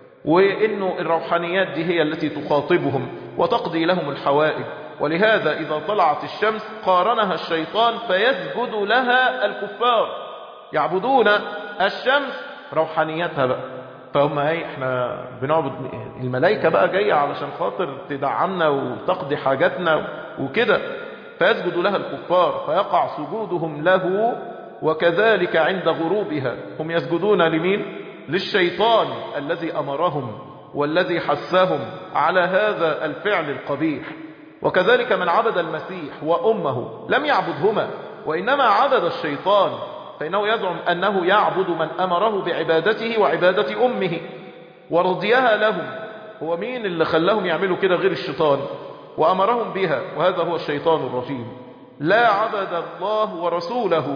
وإنه الروحانيات دي هي التي تخاطبهم وتقضي لهم الحوائج. ولهذا إذا طلعت الشمس قارنها الشيطان فيسجد لها الكفار، يعبدون الشمس روحانياتها بقى. فهم ايه، احنا بنعبد الملائكة بقى جاية علشان خاطر تدعمنا وتقضي حاجاتنا وكده، فيسجد لها الكفار فيقع سجودهم له. وكذلك عند غروبها هم يسجدون لمين؟ للشيطان الذي أمرهم والذي حثهم على هذا الفعل القبيح. وكذلك من عبد المسيح وأمه لم يعبدهما وإنما عبد الشيطان، فإنه يزعم أنه يعبد من أمره بعبادته وعبادة أمه ورضيها لهم. هو مين اللي خلاهم يعملوا كده غير الشيطان وأمرهم بها؟ وهذا هو الشيطان الرجيم. لا عبد الله ورسوله،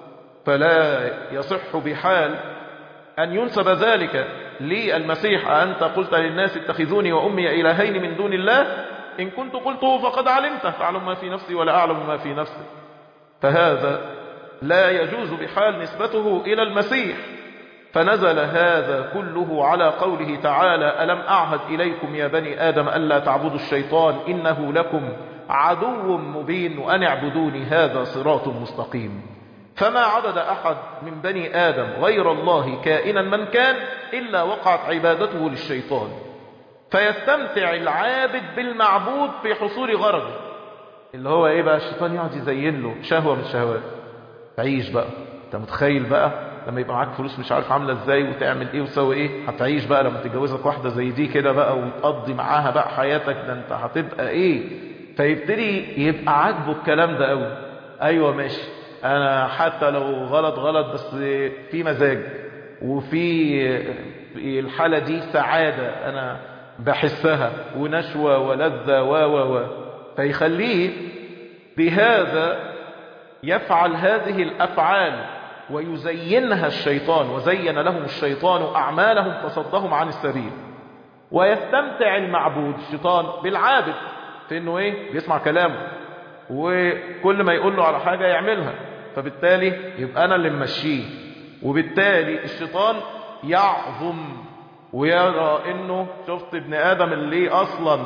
فلا يصح بحال أن ينسب ذلك للمسيح. أنت قلت للناس اتخذوني وأمي إلهين من دون الله، إن كنت قلته فقد علمته، تعلم ما في نفسي ولا أعلم ما في نفسك. فهذا لا يجوز بحال نسبته إلى المسيح. فنزل هذا كله على قوله تعالى: ألم أعهد إليكم يا بني آدم ألا تعبدوا الشيطان إنه لكم عدو مبين وأن اعبدوني هذا صراط مستقيم. فما عبد أحد من بني آدم غير الله كائنا من كان إلا وقعت عبادته للشيطان، فيستمتع العابد بالمعبود في حصول غرضه، اللي هو إيه بقى؟ الشيطان يقعد يزين له شهوة من الشهوات. تعيش بقى، انت متخيل بقى لما يبقى معاك فلوس مش عارف عامله ازاي وتعمل ايه وتسوي ايه؟ هتعيش بقى لما تتجوزك واحده زي دي كده بقى وتقضي معاها بقى حياتك، ده انت هتبقى ايه؟ فيبتدي يبقى عاجبه الكلام ده قوي. ايوه ماشي، انا حتى لو غلط غلط بس في مزاج وفي الحاله دي سعاده انا بحسها ونشوه ولذه و و و فيخليه بهذا يفعل هذه الأفعال ويزينها الشيطان. وزين لهم الشيطان أعمالهم فصدهم عن السبيل. ويستمتع المعبود الشيطان بالعابد في انه ايه؟ بيسمع كلامه وكل ما يقول له على حاجة يعملها، فبالتالي يبقى انا اللي ممشيه. وبالتالي الشيطان يعظم ويرى انه شفت ابن آدم اللي اصلا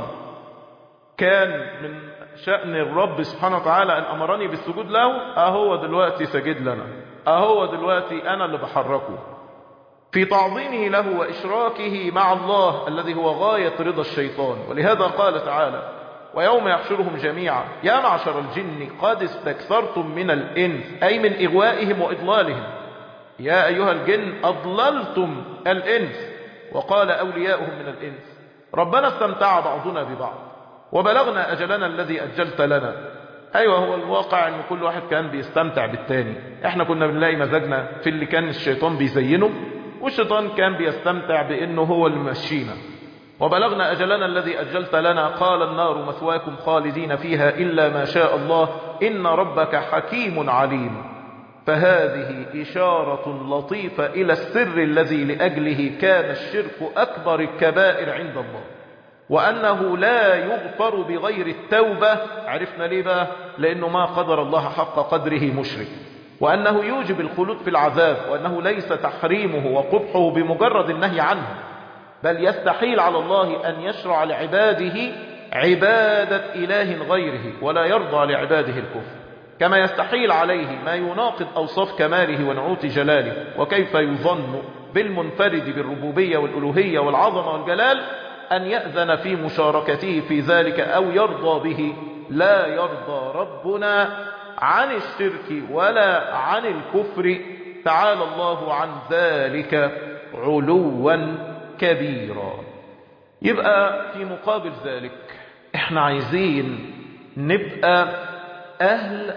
كان من شأن الرب سبحانه وتعالى أن أمرني بالسجود له، أهو دلوقتي سجد لنا، أهو دلوقتي أنا اللي بحركه في تعظيمه له وإشراكه مع الله الذي هو غاية رضا الشيطان. ولهذا قال تعالى: ويوم يحشرهم جميعا يا معشر الجن قد استكثرتم من الإنس، أي من إغوائهم وإضلالهم. يا أيها الجن أضللتم الإنس. وقال أولياؤهم من الإنس: ربنا استمتع بعضنا ببعض وبلغنا أجلنا الذي أجلت لنا. أيوة، هو الواقع أن كل واحد كان بيستمتع بالتاني. احنا كنا بنلاقي مزاجنا في اللي كان الشيطان بيزينه، والشيطان كان بيستمتع بأنه هو اللي مشينا. وبلغنا أجلنا الذي أجلت لنا قال النار مثواكم خالدين فيها إلا ما شاء الله إن ربك حكيم عليم. فهذه إشارة لطيفة إلى السر الذي لأجله كان الشرك أكبر الكبائر عند الله، وأنه لا يغفر بغير التوبة. عرفنا ليه بقى؟ لأنه ما قدر الله حق قدره مشرك، وأنه يوجب الخلود في العذاب، وأنه ليس تحريمه وقبحه بمجرد النهي عنه، بل يستحيل على الله أن يشرع لعباده عبادة إله غيره ولا يرضى لعباده الكفر، كما يستحيل عليه ما يناقض أوصاف كماله ونعوت جلاله. وكيف يظن بالمنفرد بالربوبية والألوهية والعظمة والجلال أن يأذن في مشاركته في ذلك أو يرضى به؟ لا يرضى ربنا عن الشرك ولا عن الكفر، تعالى الله عن ذلك علوا كبيرا. يبقى في مقابل ذلك احنا عايزين نبقى أهل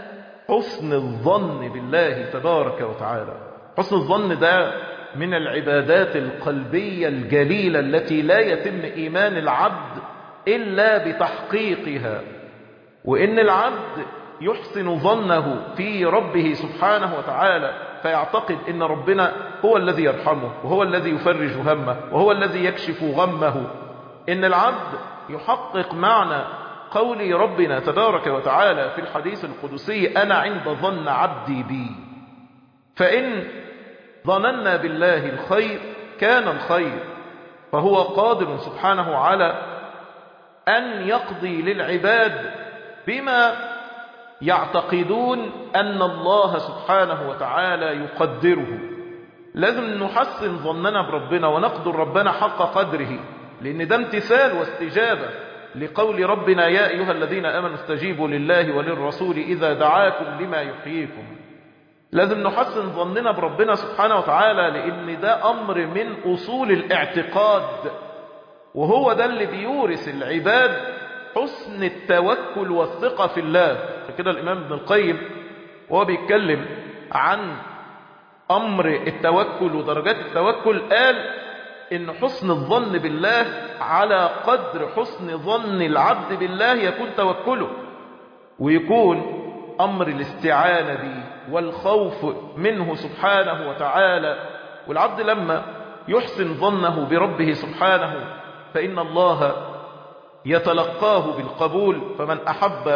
حسن الظن بالله تبارك وتعالى. حسن الظن ده من العبادات القلبية الجليلة التي لا يتم إيمان العبد إلا بتحقيقها. وإن العبد يحسن ظنه في ربه سبحانه وتعالى فيعتقد إن ربنا هو الذي يرحمه وهو الذي يفرج همه وهو الذي يكشف غمه. إن العبد يحقق معنى قول ربنا تبارك وتعالى في الحديث القدسي: أنا عند ظن عبدي بي. فإن ظننا بالله الخير كان الخير، فهو قادر سبحانه على أن يقضي للعباد بما يعتقدون أن الله سبحانه وتعالى يقدره. لازم نحسن ظننا بربنا ونقدر ربنا حق قدره، لأن ده امتثال واستجابة لقول ربنا: يا أيها الذين آمنوا استجيبوا لله وللرسول إذا دعاكم لما يحييكم. لازم نحسن ظننا بربنا سبحانه وتعالى، لأن ده أمر من أصول الاعتقاد، وهو ده اللي بيورث العباد حسن التوكل والثقة في الله. فكده الإمام ابن القيم وهو بيتكلم عن أمر التوكل ودرجات التوكل قال إن حسن الظن بالله على قدر حسن ظن العبد بالله يكون توكله، ويكون أمر الاستعانة به والخوف منه سبحانه وتعالى. والعبد لما يحسن ظنه بربه سبحانه فإن الله يتلقاه بالقبول. فمن أحب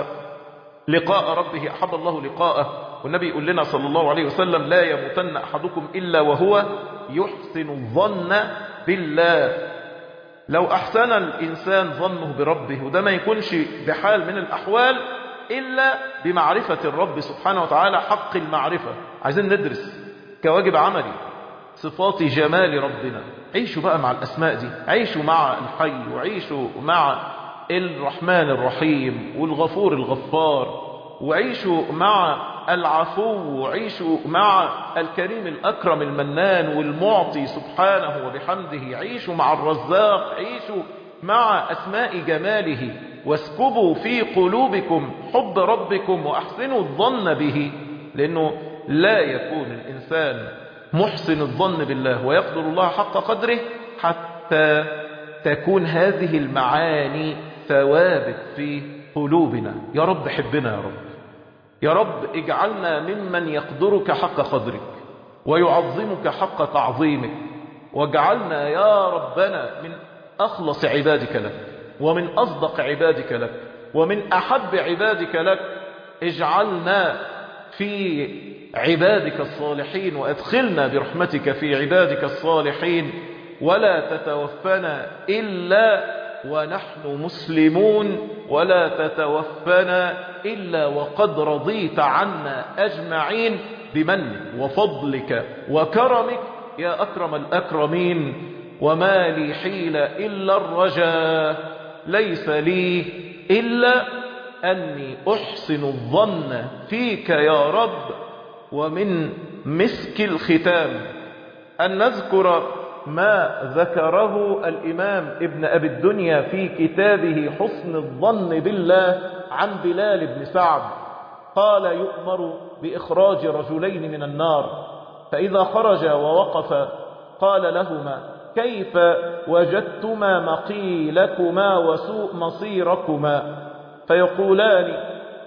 لقاء ربه أحب الله لقاءه. والنبي يقول لنا صلى الله عليه وسلم: لا يموتن أحدكم إلا وهو يحسن الظن بالله. لو أحسن الإنسان ظنه بربه، وده ما يكونش بحال من الأحوال إلا بمعرفة الرب سبحانه وتعالى حق المعرفة. عايزين ندرس كواجب عملي صفات جمال ربنا. عيشوا بقى مع الأسماء دي، عيشوا مع الحي، وعيشوا مع الرحمن الرحيم والغفور الغفار، وعيشوا مع العفو، وعيشوا مع الكريم الأكرم المنان والمعطي سبحانه وبحمده، عيشوا مع الرزاق، عيشوا مع أسماء جماله، واسكبوا في قلوبكم حب ربكم وأحسنوا الظن به. لأنه لا يكون الإنسان محسن الظن بالله ويقدر الله حق قدره حتى تكون هذه المعاني ثوابت في قلوبنا. يا رب حبنا، يا رب يا رب اجعلنا ممن يقدرك حق قدرك ويعظمك حق تعظيمك، واجعلنا يا ربنا من أخلص عبادك لك ومن أصدق عبادك لك ومن أحب عبادك لك. اجعلنا في عبادك الصالحين وأدخلنا برحمتك في عبادك الصالحين، ولا تتوفنا إلا ونحن مسلمون، ولا تتوفنا إلا وقد رضيت عنا أجمعين بمنك وفضلك وكرمك يا أكرم الأكرمين. وما لي حيلة إلا الرجاء، ليس لي إلا أني أحسن الظن فيك يا رب. ومن مسك الختام أن نذكر ما ذكره الإمام ابن أبي الدنيا في كتابه حسن الظن بالله عن بلال بن سعد. قال: يؤمر بإخراج رجلين من النار، فإذا خرج ووقف قال لهما: كيف وجدتما مقيلكما وسوء مصيركما؟ فيقولان: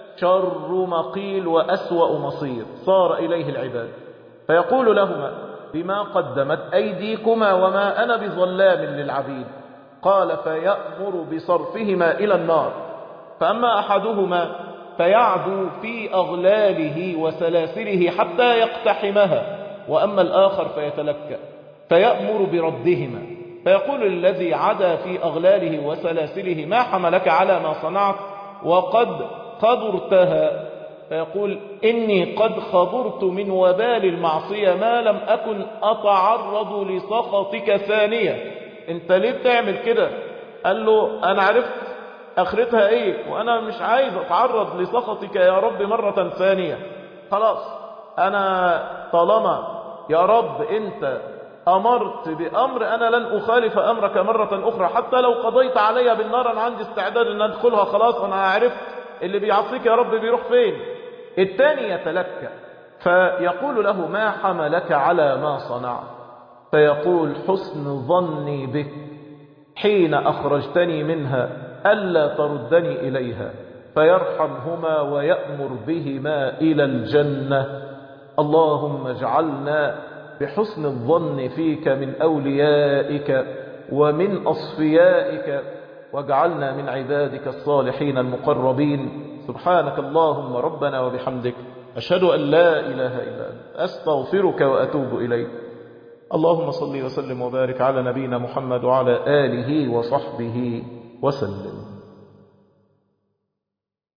شر مقيل وأسوأ مصير صار إليه العباد. فيقول لهما: بما قدمت أيديكما وما أنا بظلام للعبيد. قال: فيأمر بصرفهما إلى النار. فأما أحدهما فيعدو في أغلاله وسلاسله حتى يقتحمها، وأما الآخر فيتلكأ فيأمر بردهما. فيقول الذي عدا في أغلاله وسلاسله: ما حملك على ما صنعت وقد خبرتها؟ فيقول: إني قد خبرت من وبال المعصية ما لم أكن أتعرض لسخطك ثانية. انت ليه بتعمل كده؟ قال له: أنا عرفت آخرتها إيه، وأنا مش عايز أتعرض لسخطك يا رب مرة ثانية. خلاص، أنا طالما يا رب أنت أمرت بأمر أنا لن أخالف أمرك مرة أخرى، حتى لو قضيت علي بالنار أنا عندي استعداد أن أدخلها. خلاص، أنا عرفت اللي بيعصيك يا رب بيروح فين. الثاني يتلكأ فيقول له ما حملك على ما صنعت؟ فيقول حسن ظني بك حين أخرجتني منها ألا تردني إليها، فيرحمهما ويأمر بهما إلى الجنة. اللهم اجعلنا بحسن الظن فيك من أوليائك ومن أصفيائك، واجعلنا من عبادك الصالحين المقربين. سبحانك اللهم ربنا وبحمدك، أشهد أن لا إله إلا أنت، أستغفرك وأتوب إليك. اللهم صل وسلم وبارك على نبينا محمد وعلى آله وصحبه وسلم.